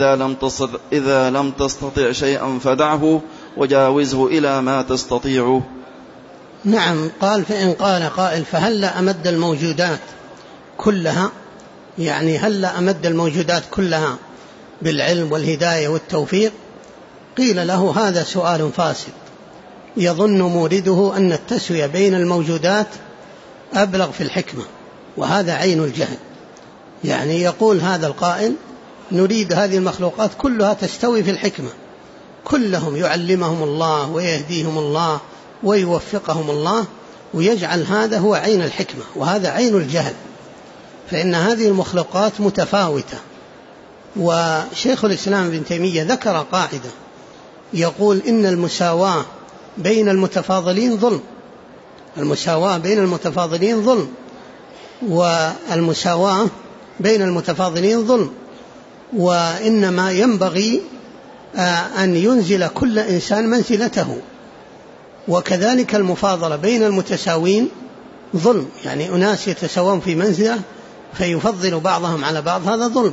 إذا لم تستطع شيئا فدعه وجاوزه إلى ما تستطيعه. نعم. قال: فإن قال قائل فهل أمد الموجودات كلها، يعني هل أمد الموجودات كلها بالعلم والهداية والتوفيق؟ قيل له: هذا سؤال فاسد، يظن مورده أن التسوية بين الموجودات أبلغ في الحكمة، وهذا عين الجهل. يعني يقول هذا القائل: نريد هذه المخلوقات كلها تستوي في الحكمة، كلهم يعلمهم الله ويهديهم الله ويوفقهم الله، ويجعل هذا هو عين الحكمة، وهذا عين الجهل، فإن هذه المخلوقات متفاوتة. وشيخ الإسلام ابن تيمية ذكر قاعدة يقول: إن المساواة بين المتفاضلين ظلم، المساواة بين المتفاضلين ظلم، والمساواة بين المتفاضلين ظلم، وإنما ينبغي أن ينزل كل إنسان منزلته. وكذلك المفاضلة بين المتساوين ظلم، يعني أناس يتساوون في منزلة فيفضل بعضهم على بعض، هذا ظلم،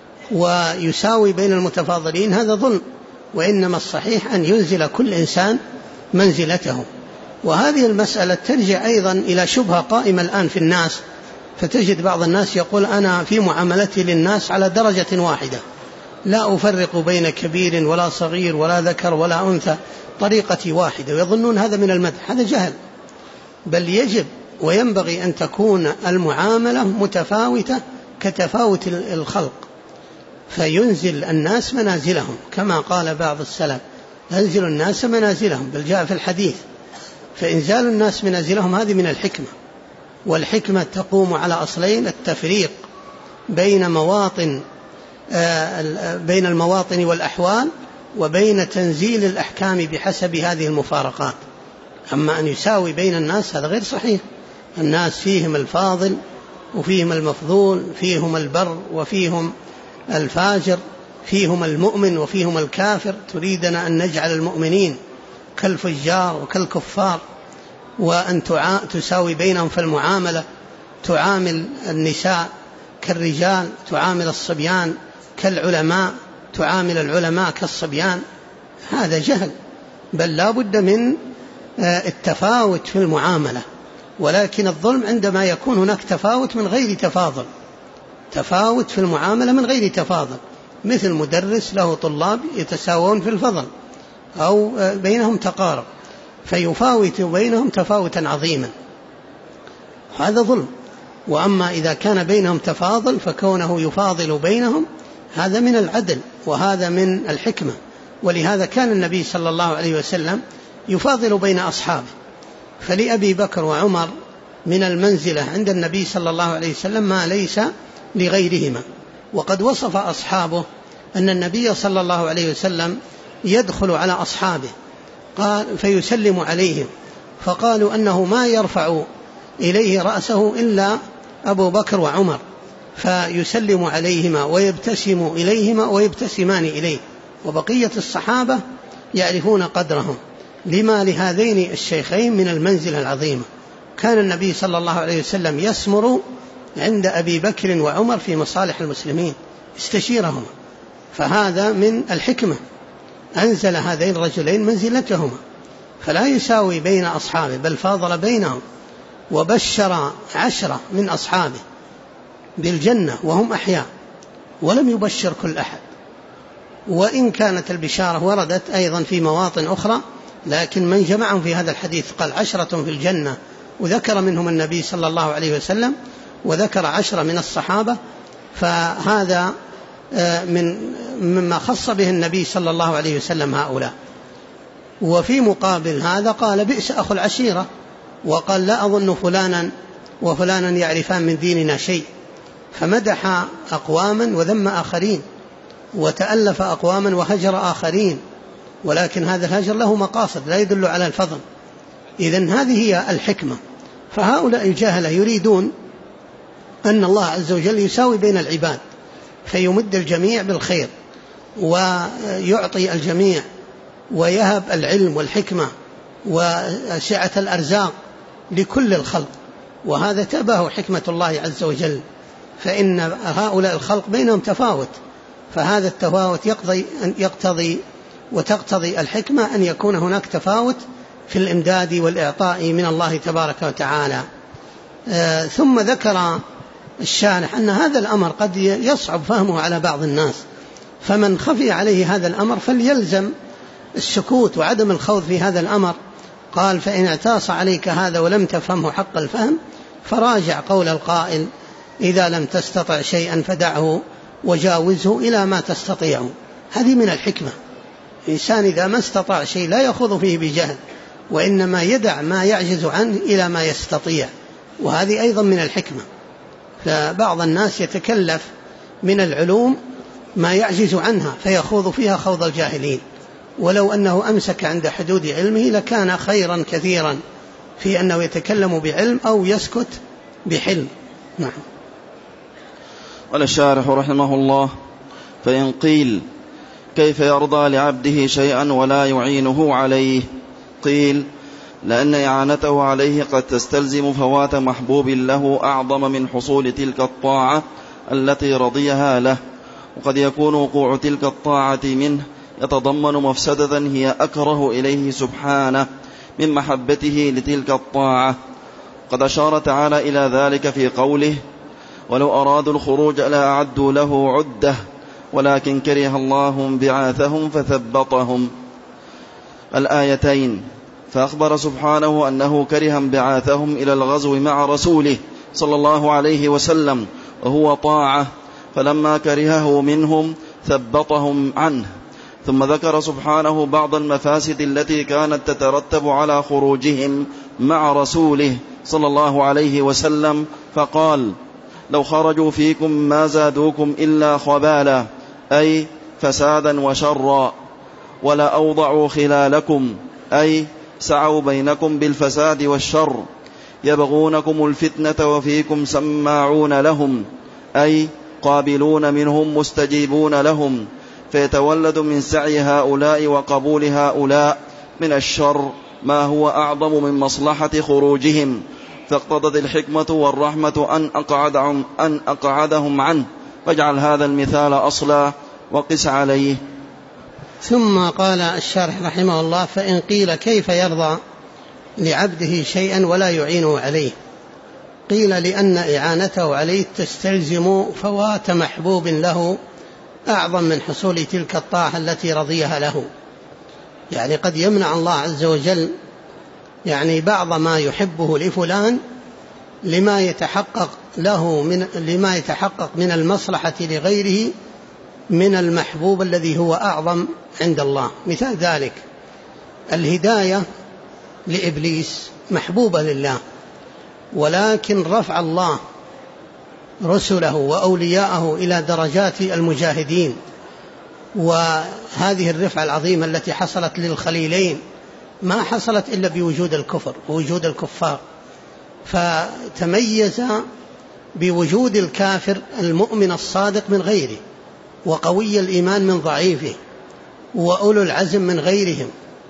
ويساوي بين المتفاضلين هذا ظلم، وإنما الصحيح أن ينزل كل إنسان منزلته. وهذه المسألة ترجع أيضا إلى شبهة قائمة الآن في الناس، فتجد بعض الناس يقول: أنا في معاملتي للناس على درجة واحدة، لا أفرق بين كبير ولا صغير ولا ذكر ولا أنثى، طريقتي واحدة، ويظنون هذا من المدح. هذا جهل، بل يجب وينبغي أن تكون المعاملة متفاوتة كتفاوت الخلق، فينزل الناس منازلهم كما قال بعض السلف: ينزل الناس منازلهم، بل جاء في الحديث. فإنزال الناس منازلهم هذه من الحكمة، والحكمة تقوم على أصلين: التفريق بين المواطن والأحوال، وبين تنزيل الأحكام بحسب هذه المفارقات. أما أن يساوي بين الناس هذا غير صحيح. الناس فيهم الفاضل وفيهم المفضول، فيهم البر وفيهم الفاجر، فيهم المؤمن وفيهم الكافر. تريدنا أن نجعل المؤمنين كالفجار وكالكفار، وأن تساوي بينهم في المعاملة، تعامل النساء كالرجال، تعامل الصبيان كالعلماء، تعامل العلماء كالصبيان. هذا جهل، بل لا بد من التفاوت في المعاملة. ولكن الظلم عندما يكون هناك تفاوت من غير تفاضل، تفاوت في المعاملة من غير تفاضل، مثل مدرس له طلاب يتساوون في الفضل أو بينهم تقارب، فيفاوت بينهم تفاوتا عظيما، هذا ظلم. وأما إذا كان بينهم تفاضل فكونه يفاضل بينهم هذا من العدل، وهذا من الحكمة. ولهذا كان النبي صلى الله عليه وسلم يفاضل بين أصحابه، فلأبي بكر وعمر من المنزلة عند النبي صلى الله عليه وسلم ما ليس لغيرهما. وقد وصف أصحابه أن النبي صلى الله عليه وسلم يدخل على أصحابه قال فيسلم عليهم، فقالوا أنه ما يرفع إليه رأسه إلا أبو بكر وعمر، فيسلم عليهما ويبتسم إليهما ويبتسمان إليه، وبقية الصحابة يعرفون قدرهم لما لهذين الشيخين من المنزلة العظيمة. كان النبي صلى الله عليه وسلم يسمر عند أبي بكر وعمر في مصالح المسلمين، استشيرهما، فهذا من الحكمة. أنزل هذين الرجلين منزلتهما، فلا يساوي بين أصحابه، بل فاضل بينهم، وبشر 10 من أصحابه بالجنة وهم أحياء، ولم يبشر كل أحد. وإن كانت البشارة وردت أيضا في مواطن أخرى، لكن من جمعهم في هذا الحديث قال 10 في الجنة، وذكر منهم النبي صلى الله عليه وسلم، وذكر 10 من الصحابة، فهذا مما خص به النبي صلى الله عليه وسلم هؤلاء. وفي مقابل هذا قال بئس أخو العشيرة، وقال لا أظن فلانا وفلانا يعرفان من ديننا شيء، فمدح أقواما وذم آخرين، وتألف أقواما وهجر آخرين، ولكن هذا الهجر له مقاصد لا يدل على الفضل. إذن هذه هي الحكمة. فهؤلاء الجاهلة يريدون أن الله عز وجل يساوي بين العباد، فيمد الجميع بالخير ويعطي الجميع، ويهب العلم والحكمة وسعة الأرزاق لكل الخلق، وهذا تباه حكمة الله عز وجل، فإن هؤلاء الخلق بينهم تفاوت، فهذا التفاوت يقتضي وتقتضي الحكمة أن يكون هناك تفاوت في الإمداد والإعطاء من الله تبارك وتعالى. ثم ذكر الشارح أن هذا الأمر قد يصعب فهمه على بعض الناس، فمن خفي عليه هذا الأمر فليلزم السكوت وعدم الخوض في هذا الأمر. قال فإن اعتاص عليك هذا ولم تفهمه حق الفهم فراجع قول القائل إذا لم تستطع شيئا فدعه وجاوزه إلى ما تستطيع. هذه من الحكمة. الإنسان إذا ما استطاع شيء لا يخوض فيه بجهل، وإنما يدع ما يعجز عنه إلى ما يستطيع، وهذه أيضا من الحكمة. فبعض الناس يتكلف من العلوم ما يعجز عنها فيخوض فيها خوض الجاهلين، ولو أنه أمسك عند حدود علمه لكان خيرا كثيرا في أنه يتكلم بعلم أو يسكت بحلم. نعم. قال الشارح رحمه الله: فإن قيل كيف يرضى لعبده شيئا ولا يعينه عليه؟ قيل لأن إعانته عليه قد تستلزم فوات محبوب له أعظم من حصول تلك الطاعة التي رضيها له، وقد يكون وقوع تلك الطاعة منه يتضمن مفسدة هي أكره إليه سبحانه من محبته لتلك الطاعة. قد أشار تعالى إلى ذلك في قوله: ولو أرادوا الخروج لأعدوا له عدة ولكن كره الله بعاثهم فثبطهم، الآيتين. فأخبر سبحانه أنه كره بعاثهم إلى الغزو مع رسوله صلى الله عليه وسلم، وهو طاعة، فلما كرهه منهم ثبطهم عنه. ثم ذكر سبحانه بعض المفاسد التي كانت تترتب على خروجهم مع رسوله صلى الله عليه وسلم، فقال: لو خرجوا فيكم ما زادوكم إلا خبالا، أي فسادا وشرا، ولا أوضعوا خلالكم، أي سعوا بينكم بالفساد والشر، يبغونكم الفتنة وفيكم سماعون لهم، أي قابلون منهم مستجيبون لهم، فيتولد من سعي هؤلاء وقبول هؤلاء من الشر ما هو أعظم من مصلحة خروجهم، فاقتضت الحكمة والرحمة أن أقعدهم عنه، فاجعل هذا المثال أصلا وقس عليه. ثم قال الشارح رحمه الله: فإن قيل كيف يرضى لعبده شيئا ولا يعينه عليه؟ قيل: لأن إعانته عليه تستلزم فوات محبوب له أعظم من حصول تلك الطاعة التي رضيها له. يعني قد يمنع الله عز وجل يعني بعض ما يحبه لفلان لما يتحقق من المصلحة لغيره من المحبوب الذي هو أعظم عند الله. مثال ذلك الهداية لإبليس محبوبة لله، ولكن رفع الله رسله وأولياءه إلى درجات المجاهدين، وهذه الرفعة العظيمة التي حصلت للخليلين ما حصلت إلا بوجود الكفر ووجود الكفار، فتميز بوجود الكافر المؤمن الصادق من غيره، وقوي الإيمان من ضعيفه، وأولو العزم من غيرهم،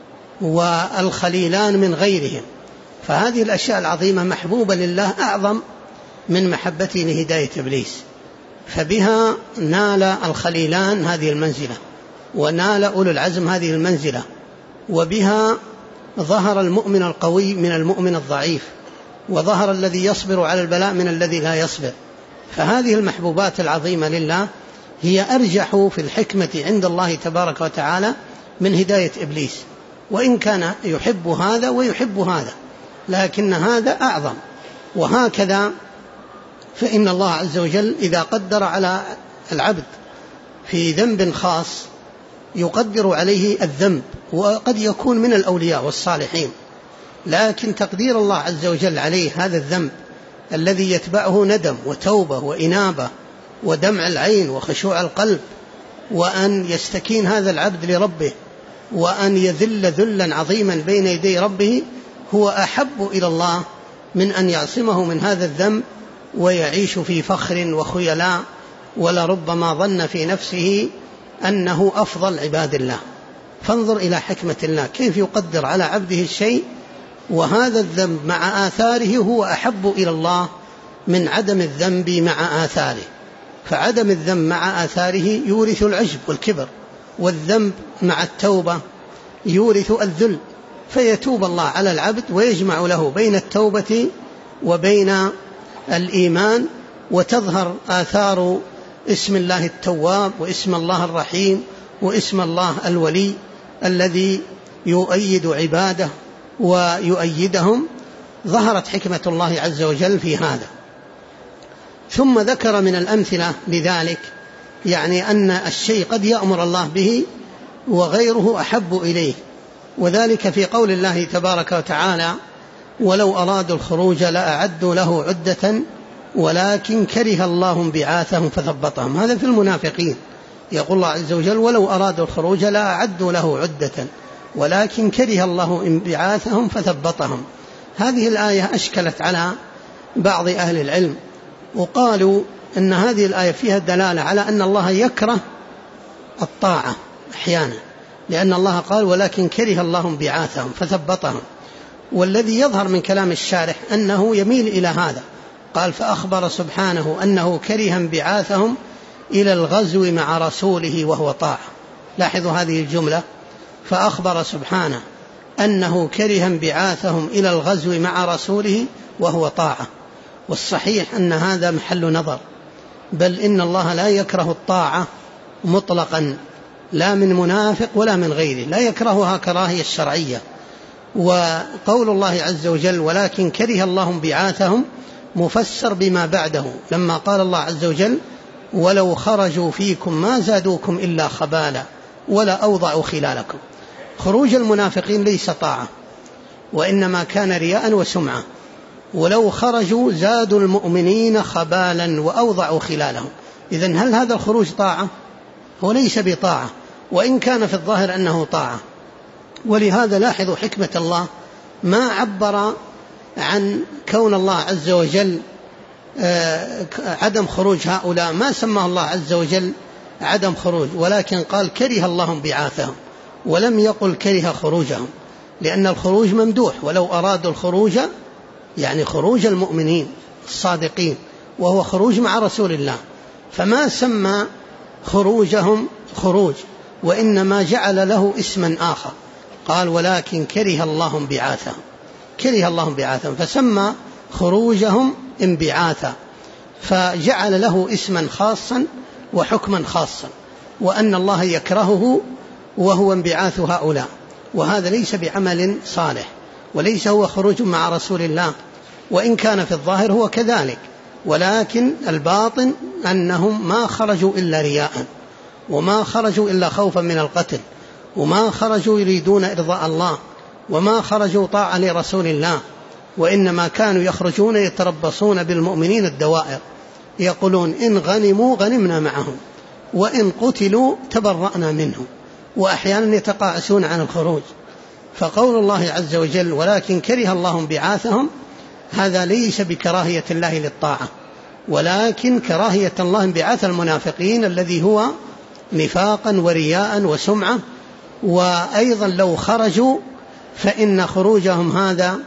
والخليلان من غيرهم. فهذه الأشياء العظيمة محبوبة لله أعظم من محبته لهداية إبليس، فبها نال الخليلان هذه المنزلة، ونال أولو العزم هذه المنزلة، وبها ظهر المؤمن القوي من المؤمن الضعيف، وظهر الذي يصبر على البلاء من الذي لا يصبر. فهذه المحبوبات العظيمة لله هي أرجح في الحكمة عند الله تبارك وتعالى من هداية إبليس، وإن كان يحب هذا ويحب هذا، لكن هذا أعظم. وهكذا فإن الله عز وجل إذا قدر على العبد في ذنب خاص يقدر عليه الذنب، وقد يكون من الأولياء والصالحين، لكن تقدير الله عز وجل عليه هذا الذنب الذي يتبعه ندم وتوبة وإنابة ودمع العين وخشوع القلب، وأن يستكين هذا العبد لربه، وأن يذل ذلا عظيما بين يدي ربه، هو أحب إلى الله من أن يعصمه من هذا الذنب ويعيش في فخر وخيلاء، ولربما ظن في نفسه أنه أفضل عباد الله. فانظر إلى حكمة الله كيف يقدر على عبده الشيء، وهذا الذنب مع آثاره هو أحب إلى الله من عدم الذنب مع آثاره. فعدم الذنب مع آثاره يورث العجب والكبر، والذنب مع التوبة يورث الذل، فيتوب الله على العبد ويجمع له بين التوبة وبين الإيمان، وتظهر آثار اسم الله التواب واسم الله الرحيم واسم الله الولي الذي يؤيد عباده ويؤيدهم. ظهرت حكمة الله عز وجل في هذا. ثم ذكر من الأمثلة لذلك يعني أن الشيء قد يأمر الله به وغيره أحب إليه، وذلك في قول الله تبارك وتعالى: ولو أرادوا الخروج لأعدوا له عدة ولكن كره الله انبعاثهم فثبطهم. هذا في المنافقين، يقول الله عز وجل: ولو أرادوا الخروج لأعدوا له عدة ولكن كره الله انبعاثهم فثبطهم. هذه الآية أشكلت على بعض أهل العلم، وقالوا أن هذه الآية فيها دلالة على أن الله يكره الطاعة أحيانا، لأن الله قال: ولكن كره الله انبعاثهم فثبطهم. والذي يظهر من كلام الشارح أنه يميل إلى هذا، قال: فأخبر سبحانه أنه كره انبعاثهم إلى الغزو مع رسوله وهو طاعة. لاحظوا هذه الجملة: فأخبر سبحانه أنه كره انبعاثهم إلى الغزو مع رسوله وهو طاعة. والصحيح أن هذا محل نظر، بل إن الله لا يكره الطاعة مطلقا، لا من منافق ولا من غيره، لا يكرهها كراهية الشرعية. وقول الله عز وجل: ولكن كره الله انبعاثهم، مفسر بما بعده، لما قال الله عز وجل ولو خرجوا فيكم ما زادوكم إلا خبالا ولا أوضعوا خلالكم. خروج المنافقين ليس طاعة، وإنما كان رياء وسمعة. ولو خرجوا زادوا المؤمنين خبالا وأوضعوا خلالهم. إذن هل هذا الخروج طاعة؟ هو ليس بطاعة، وإن كان في الظاهر أنه طاعة. ولهذا لاحظوا حكمة الله، ما عبر عن كون الله عز وجل عدم خروج هؤلاء، ما سماه الله عز وجل عدم خروج، ولكن قال كره الله انبعاثهم، ولم يقل كره خروجهم، لأن الخروج ممدوح. ولو أرادوا الخروج يعني خروج المؤمنين الصادقين، وهو خروج مع رسول الله، فما سمى خروجهم خروج، وإنما جعل له اسما آخر، قال ولكن كره الله انبعاثهم، كره الله انبعاثهم، فسمى خروجهم انبعاثا، فجعل له اسما خاصا وحكما خاصا، وأن الله يكرهه وهو انبعاث هؤلاء. وهذا ليس بعمل صالح، وليس هو خروج مع رسول الله، وإن كان في الظاهر هو كذلك، ولكن الباطن أنهم ما خرجوا إلا رياء، وما خرجوا إلا خوفا من القتل، وما خرجوا يريدون إرضاء الله، وما خرجوا طاعة لرسول الله، وإنما كانوا يخرجون يتربصون بالمؤمنين الدوائر، يقولون إن غنموا غنمنا معهم، وإن قتلوا تبرأنا منهم، وأحيانا يتقاعسون عن الخروج. فقول الله عز وجل ولكن كره الله انبعاثهم، هذا ليس بكراهية الله للطاعة، ولكن كراهية الله انبعاث المنافقين الذي هو نفاقا ورياء وسمعة. وأيضا لو خرجوا فإن خروجهم هذا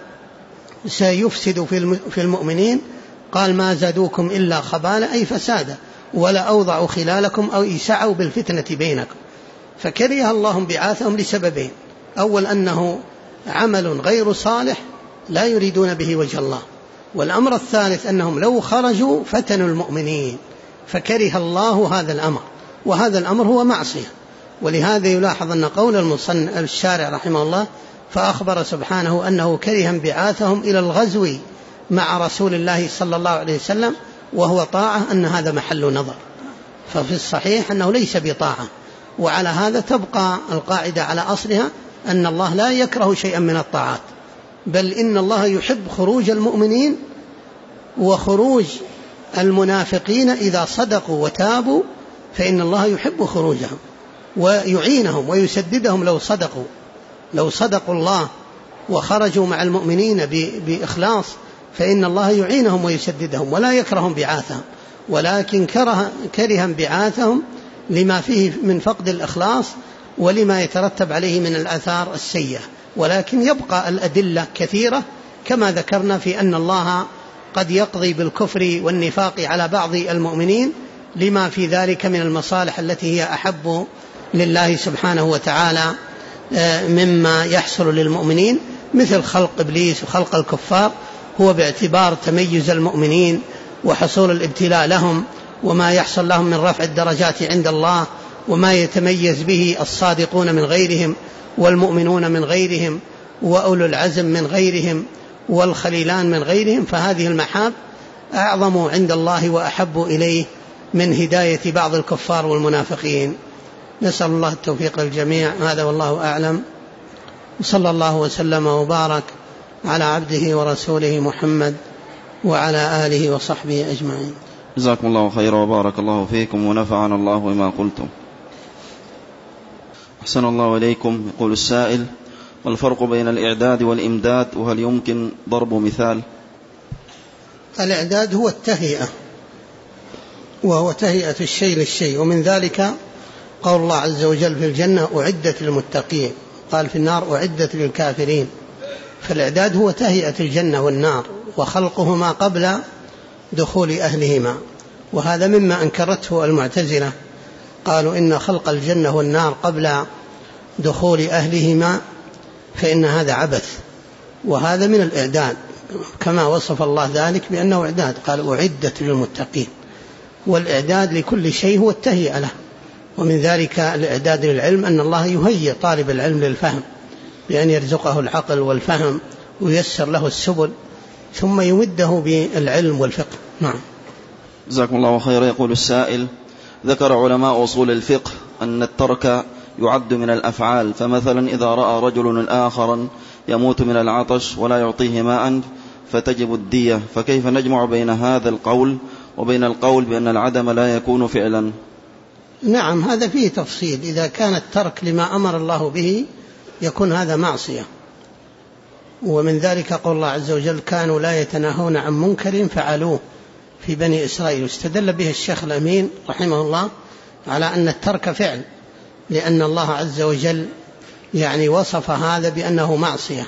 سيفسد في المؤمنين، قال ما زادوكم إلا خبالا أي فسادا، ولا أوضعوا خلالكم أو سعوا بالفتنة بينكم. فكره الله انبعاثهم لسببين: أول أنه عمل غير صالح لا يريدون به وجه الله، والأمر الثالث أنهم لو خرجوا فتنوا المؤمنين، فكره الله هذا الأمر، وهذا الأمر هو معصية. ولهذا يلاحظ أن قول الشارع رحمه الله فأخبر سبحانه أنه كره انبعاثهم إلى الغزو مع رسول الله صلى الله عليه وسلم، وهو طاعة، أن هذا محل نظر. ففي الصحيح أنه ليس بطاعة. وعلى هذا تبقى القاعدة على أصلها، أن الله لا يكره شيئا من الطاعات، بل إن الله يحب خروج المؤمنين وخروج المنافقين إذا صدقوا وتابوا، فإن الله يحب خروجهم ويعينهم ويسددهم لو صدقوا الله وخرجوا مع المؤمنين بإخلاص، فإن الله يعينهم ويسددهم ولا يكره انبعاثهم، ولكن كره انبعاثهم لما فيه من فقد الإخلاص ولما يترتب عليه من الآثار السيئة. ولكن يبقى الأدلة كثيرة كما ذكرنا في أن الله قد يقضي بالكفر والنفاق على بعض المؤمنين لما في ذلك من المصالح التي هي أحب لله سبحانه وتعالى مما يحصل للمؤمنين، مثل خلق إبليس وخلق الكفار هو باعتبار تميز المؤمنين وحصول الابتلاء لهم، وما يحصل لهم من رفع الدرجات عند الله، وما يتميز به الصادقون من غيرهم والمؤمنون من غيرهم وأولو العزم من غيرهم والخليلان من غيرهم. فهذه المحاب أعظم عند الله وأحب إليه من هداية بعض الكفار والمنافقين. نسأل الله التوفيق للجميع. هذا والله أعلم، وصلى الله وسلم وبارك على عبده ورسوله محمد وعلى آله وصحبه أجمعين. جزاكم الله خيرا وبارك الله فيكم ونفعنا الله بما قلتم. أحسن الله إليكم. يقول السائل: ما الفرق بين الإعداد والإمداد، وهل يمكن ضرب مثال؟ الإعداد هو التهيئة، وهو تهيئة الشيء للشيء، ومن ذلك قول الله عز وجل في الجنة أعدت للمتقين، قال في النار أعدت للكافرين. فالإعداد هو تهيئة الجنة والنار وخلقهما قبل دخول أهلهما، وهذا مما أنكرته المعتزلة، قالوا إن خلق الجنة والنار قبل دخول أهلهما فإن هذا عبث، وهذا من الإعداد كما وصف الله ذلك بأنه إعداد، قال أعدت للمتقين. والإعداد لكل شيء هو التهيئة له، ومن ذلك الإعداد للعلم أن الله يهيئ طالب العلم للفهم بأن يرزقه العقل والفهم وييسر له السبل ثم يمده بالعلم والفقه. نعم. جزاكم الله خيرا. يقول السائل: ذكر علماء أصول الفقه أن الترك يعد من الأفعال، فمثلا إذا رأى رجل آخرا يموت من العطش ولا يعطيه ماء فتجب الدية، فكيف نجمع بين هذا القول وبين القول بأن العدم لا يكون فعلا؟ نعم، هذا فيه تفصيل. إذا كان الترك لما أمر الله به يكون هذا معصية، ومن ذلك قول الله عز وجل: كانوا لا يتناهون عن منكر فعلوه في بني إسرائيل. واستدل به الشيخ الأمين رحمه الله على أن الترك فعل، لأن الله عز وجل وصف هذا بأنه معصية،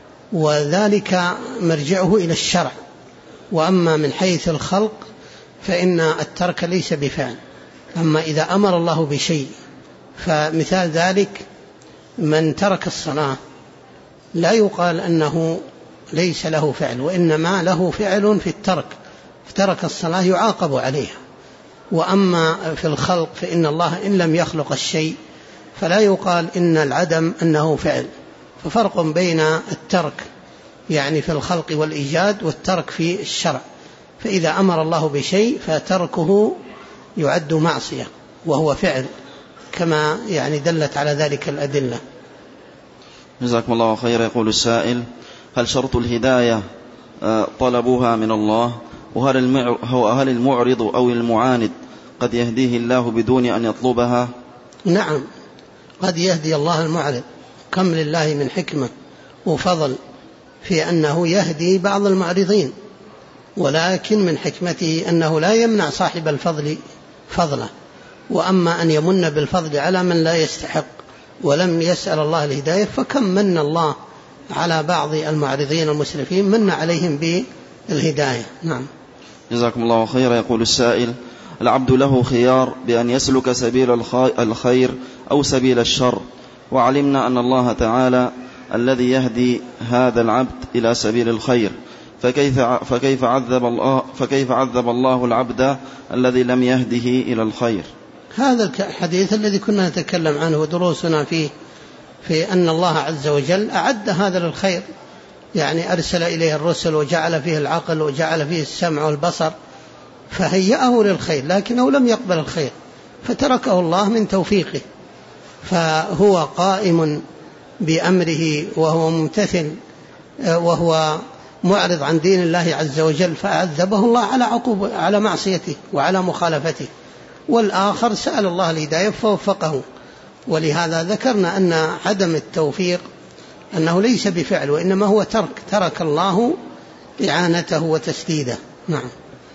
وذلك مرجعه إلى الشرع. وأما من حيث الخلق فإن الترك ليس بفعل. أما إذا أمر الله بشيء، فمثال ذلك من ترك الصلاة لا يقال أنه ليس له فعل، وإنما له فعل في الترك، فترك الصلاة يعاقب عليها. وأما في الخلق فإن الله إن لم يخلق الشيء فلا يقال إن العدم أنه فعل. ففرق بين الترك في الخلق والإيجاد والترك في الشرع. فإذا أمر الله بشيء فتركه يعد معصية وهو فعل، كما دلت على ذلك الأدلة. جزاكم الله خيرا. يقول السائل: هل شرط الهداية طلبها من الله؟ وهل المعرض أو المعاند قد يهديه الله بدون أن يطلبها؟ نعم، قد يهدي الله المعرض. كم لله من حكمة وفضل في أنه يهدي بعض المعرضين، ولكن من حكمته أنه لا يمنع صاحب الفضل فضله. وأما أن يمن بالفضل على من لا يستحق ولم يسأل الله الهداية، فكم من الله على بعض المعرضين المسرفين من عليهم بالهداية. نعم. جزاكم الله خيرا. يقول السائل: العبد له خيار بأن يسلك سبيل الخير أو سبيل الشر، وعلمنا أن الله تعالى الذي يهدي هذا العبد إلى سبيل الخير، فكيف عذب الله العبد الذي لم يهده إلى الخير؟ هذا الحديث الذي كنا نتكلم عنه ودروسنا فيه، في أن الله عز وجل أعد هذا للخير، أرسل إليه الرسل وجعل فيه العقل وجعل فيه السمع والبصر، فهيأه للخير، لكنه لم يقبل الخير فتركه الله من توفيقه. فهو قائم بأمره وهو ممتثل وهو معرض عن دين الله عز وجل، فأعذبه الله على معصيته وعلى مخالفته. والآخر سأل الله الهداية فوفقه. ولهذا ذكرنا أن عدم التوفيق أنه ليس بفعل، وإنما هو ترك الله إعانته وتسديده. نعم.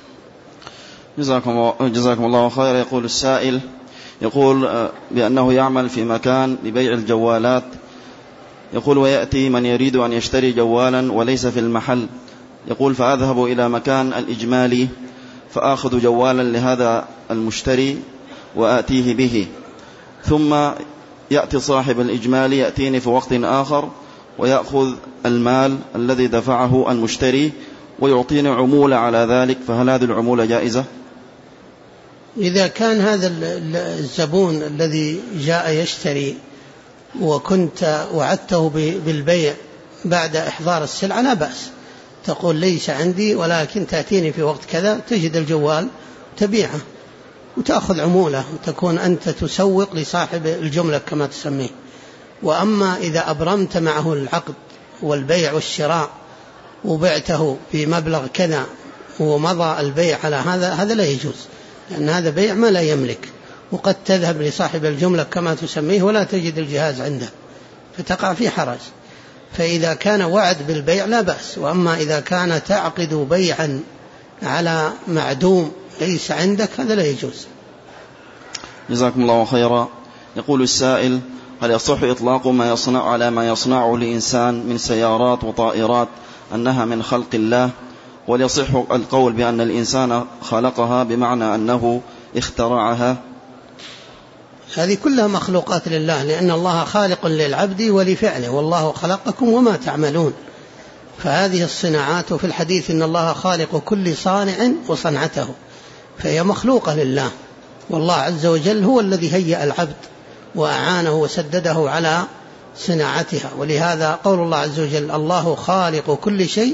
جزاكم الله خيرا. يقول السائل بأنه يعمل في مكان لبيع الجوالات، ويأتي من يريد أن يشتري جوالا وليس في المحل، فأذهب إلى مكان الإجمالي فآخذ جوالا لهذا المشتري وآتيه به، ثم يأتي صاحب الإجمالي يأتيني في وقت آخر ويأخذ المال الذي دفعه المشتري ويعطيني عمولة على ذلك، فهل هذه العمولة جائزة؟ إذا كان هذا الزبون الذي جاء يشتري وكنت وعدته بالبيع بعد إحضار السلعة لا بأس، تقول ليس عندي ولكن تأتيني في وقت كذا، تجد الجوال تبيعه وتأخذ عمولة وتكون أنت تسوق لصاحب الجملة كما تسميه. وأما إذا أبرمت معه العقد والبيع والشراء وبعته بمبلغ كذا ومضى البيع على هذا لا يجوز، لأن هذا بيع ما لا يملك، وقد تذهب لصاحب الجملة كما تسميه ولا تجد الجهاز عنده فتقع في حرج. فإذا كان وعد بالبيع لا بأس. وأما إذا كان تعقد بيعا على معدوم ليس عندك هذا لا يجوز. جزاكم الله خيرا. يقول السائل: هل يصح إطلاق ما يصنع على ما يصنعه الإنسان من سيارات وطائرات أنها من خلق الله؟ وليصح القول بأن الإنسان خلقها بمعنى أنه اخترعها؟ هذه كلها مخلوقات لله، لأن الله خالق للعبد ولفعله، والله خلقكم وما تعملون. فهذه الصناعات، وفي الحديث إن الله خالق كل صانع وصنعته، فهي مخلوقة لله، والله عز وجل هو الذي هيأ العبد وأعانه وسدده على صناعتها. ولهذا قول الله عز وجل: الله خالق كل شيء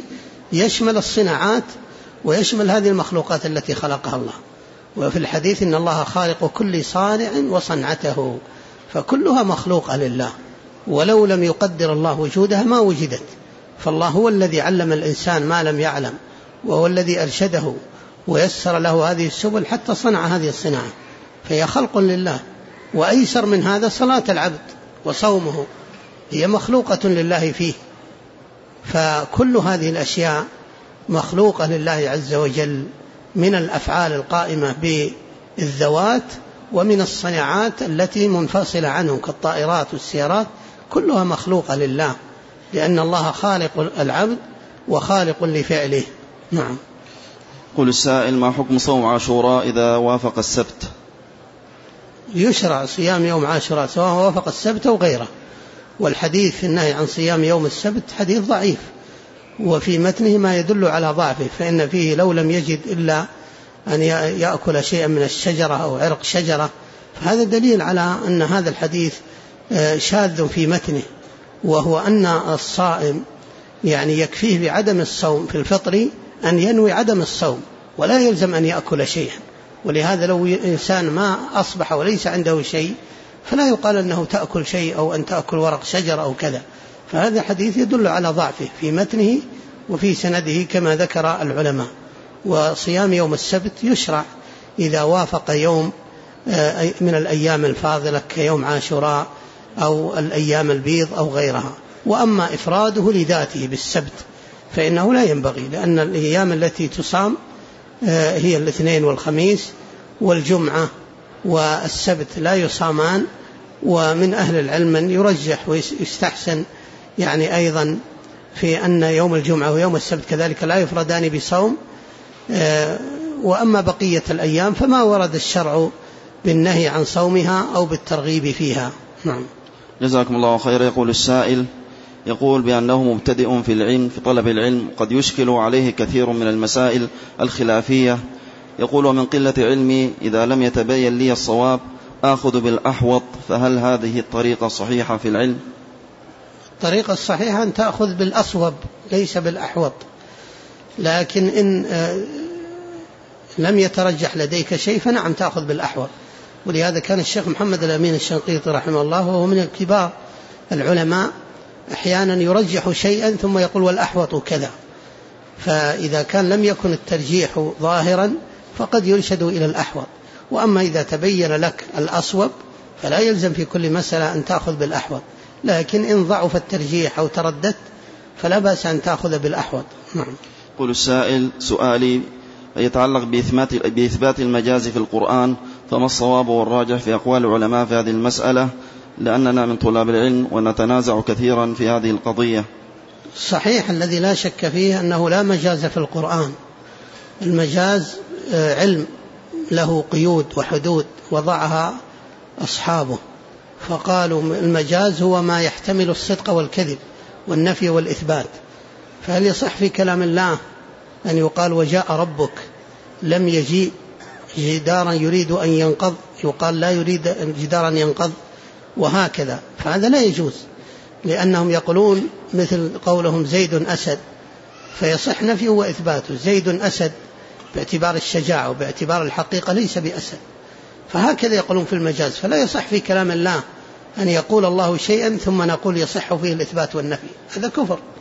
يشمل الصناعات ويشمل هذه المخلوقات التي خلقها الله. وفي الحديث إن الله خالق كل صانع وصنعته، فكلها مخلوقة لله، ولو لم يقدر الله وجودها ما وجدت. فالله هو الذي علم الإنسان ما لم يعلم، وهو الذي أرشده ويسر له هذه السبل حتى صنع هذه الصناعة، فهي خلق لله. وأيسر من هذا صلاة العبد وصومه، هي مخلوقة لله فيه. فكل هذه الأشياء مخلوقة لله عز وجل من الأفعال القائمة بالذوات، ومن الصناعات التي منفصلة عنه كالطائرات والسيارات، كلها مخلوقة لله، لأن الله خالق العبد وخالق لفعله. نعم. قل السائل: ما حكم صوم عاشوراء إذا وافق السبت؟ يشرع صيام يوم عاشوراء سواء وافق السبت أو غيره، والحديث في النهي عن صيام يوم السبت حديث ضعيف، وفي متنه ما يدل على ضعفه، فإن فيه لو لم يجد إلا أن يأكل شيئا من الشجرة أو عرق شجرة، فهذا دليل على أن هذا الحديث شاذ في متنه، وهو أن الصائم يعني يكفيه بعدم الصوم في الفطر أن ينوي عدم الصوم، ولا يلزم أن يأكل شيئا. ولهذا لو إنسان ما أصبح وليس عنده شيء فلا يقال أنه تأكل شيء أو أن تأكل ورق شجر أو كذا، فهذا حديث يدل على ضعفه في متنه وفي سنده كما ذكر العلماء. وصيام يوم السبت يشرع إذا وافق يوم من الأيام الفاضلة كيوم عاشوراء أو الأيام البيض أو غيرها. وأما إفراده لذاته بالسبت فإنه لا ينبغي، لأن الأيام التي تصام هي الاثنين والخميس والجمعة، والسبت لا يصامان. ومن أهل العلم من يرجح ويستحسن يعني أيضا في أن يوم الجمعة ويوم السبت كذلك لا يفردان بصوم. وأما بقية الأيام فما ورد الشرع بالنهي عن صومها أو بالترغيب فيها. نعم. جزاكم الله خير. يقول السائل يقول بأنه مبتدئ في العلم في طلب العلم، قد يشكل عليه كثير من المسائل الخلافية. يقول: ومن قلة علمي إذا لم يتبين لي الصواب آخذ بالأحوط، فهل هذه الطريقة صحيحة في العلم؟ الطريقة الصحيحة أن تأخذ بالأصوب ليس بالأحوط، لكن إن لم يترجح لديك شيء فنعم تأخذ بالأحوط. ولهذا كان الشيخ محمد الأمين الشنقيطي رحمه الله وهو من الكبار العلماء أحيانا يرجح شيئا ثم يقول والأحوط كذا، فإذا كان لم يكن الترجيح ظاهرا فقد يرشد إلى الأحوط. وأما إذا تبين لك الأصوب فلا يلزم في كل مسألة أن تأخذ بالأحوط، لكن إن ضعف الترجيح أو ترددت فلا بأس أن تأخذ بالأحوط. نعم. قل السائل: سؤالي يتعلق بإثبات المجاز في القرآن، فما الصواب والراجح في أقوال العلماء في هذه المسألة، لأننا من طلاب العلم ونتنازع كثيرا في هذه القضية؟ صحيح الذي لا شك فيه أنه لا مجاز في القرآن. المجاز علم له قيود وحدود وضعها أصحابه، فقالوا المجاز هو ما يحتمل الصدق والكذب والنفي والإثبات. فهل يصح في كلام الله أن يقال وجاء ربك لم يجيء جدارا يريد أن ينقض، يقال لا يريد جدارا ينقض، وهكذا؟ فهذا لا يجوز، لأنهم يقولون مثل قولهم زيد أسد، فيصح نفيه وإثباته. زيد أسد باعتبار الشجاعة وباعتبار الحقيقة ليس بأسد، فهكذا يقولون في المجاز. فلا يصح في كلام الله أن يقول الله شيئا ثم نقول يصح فيه الإثبات والنفي، هذا كفر.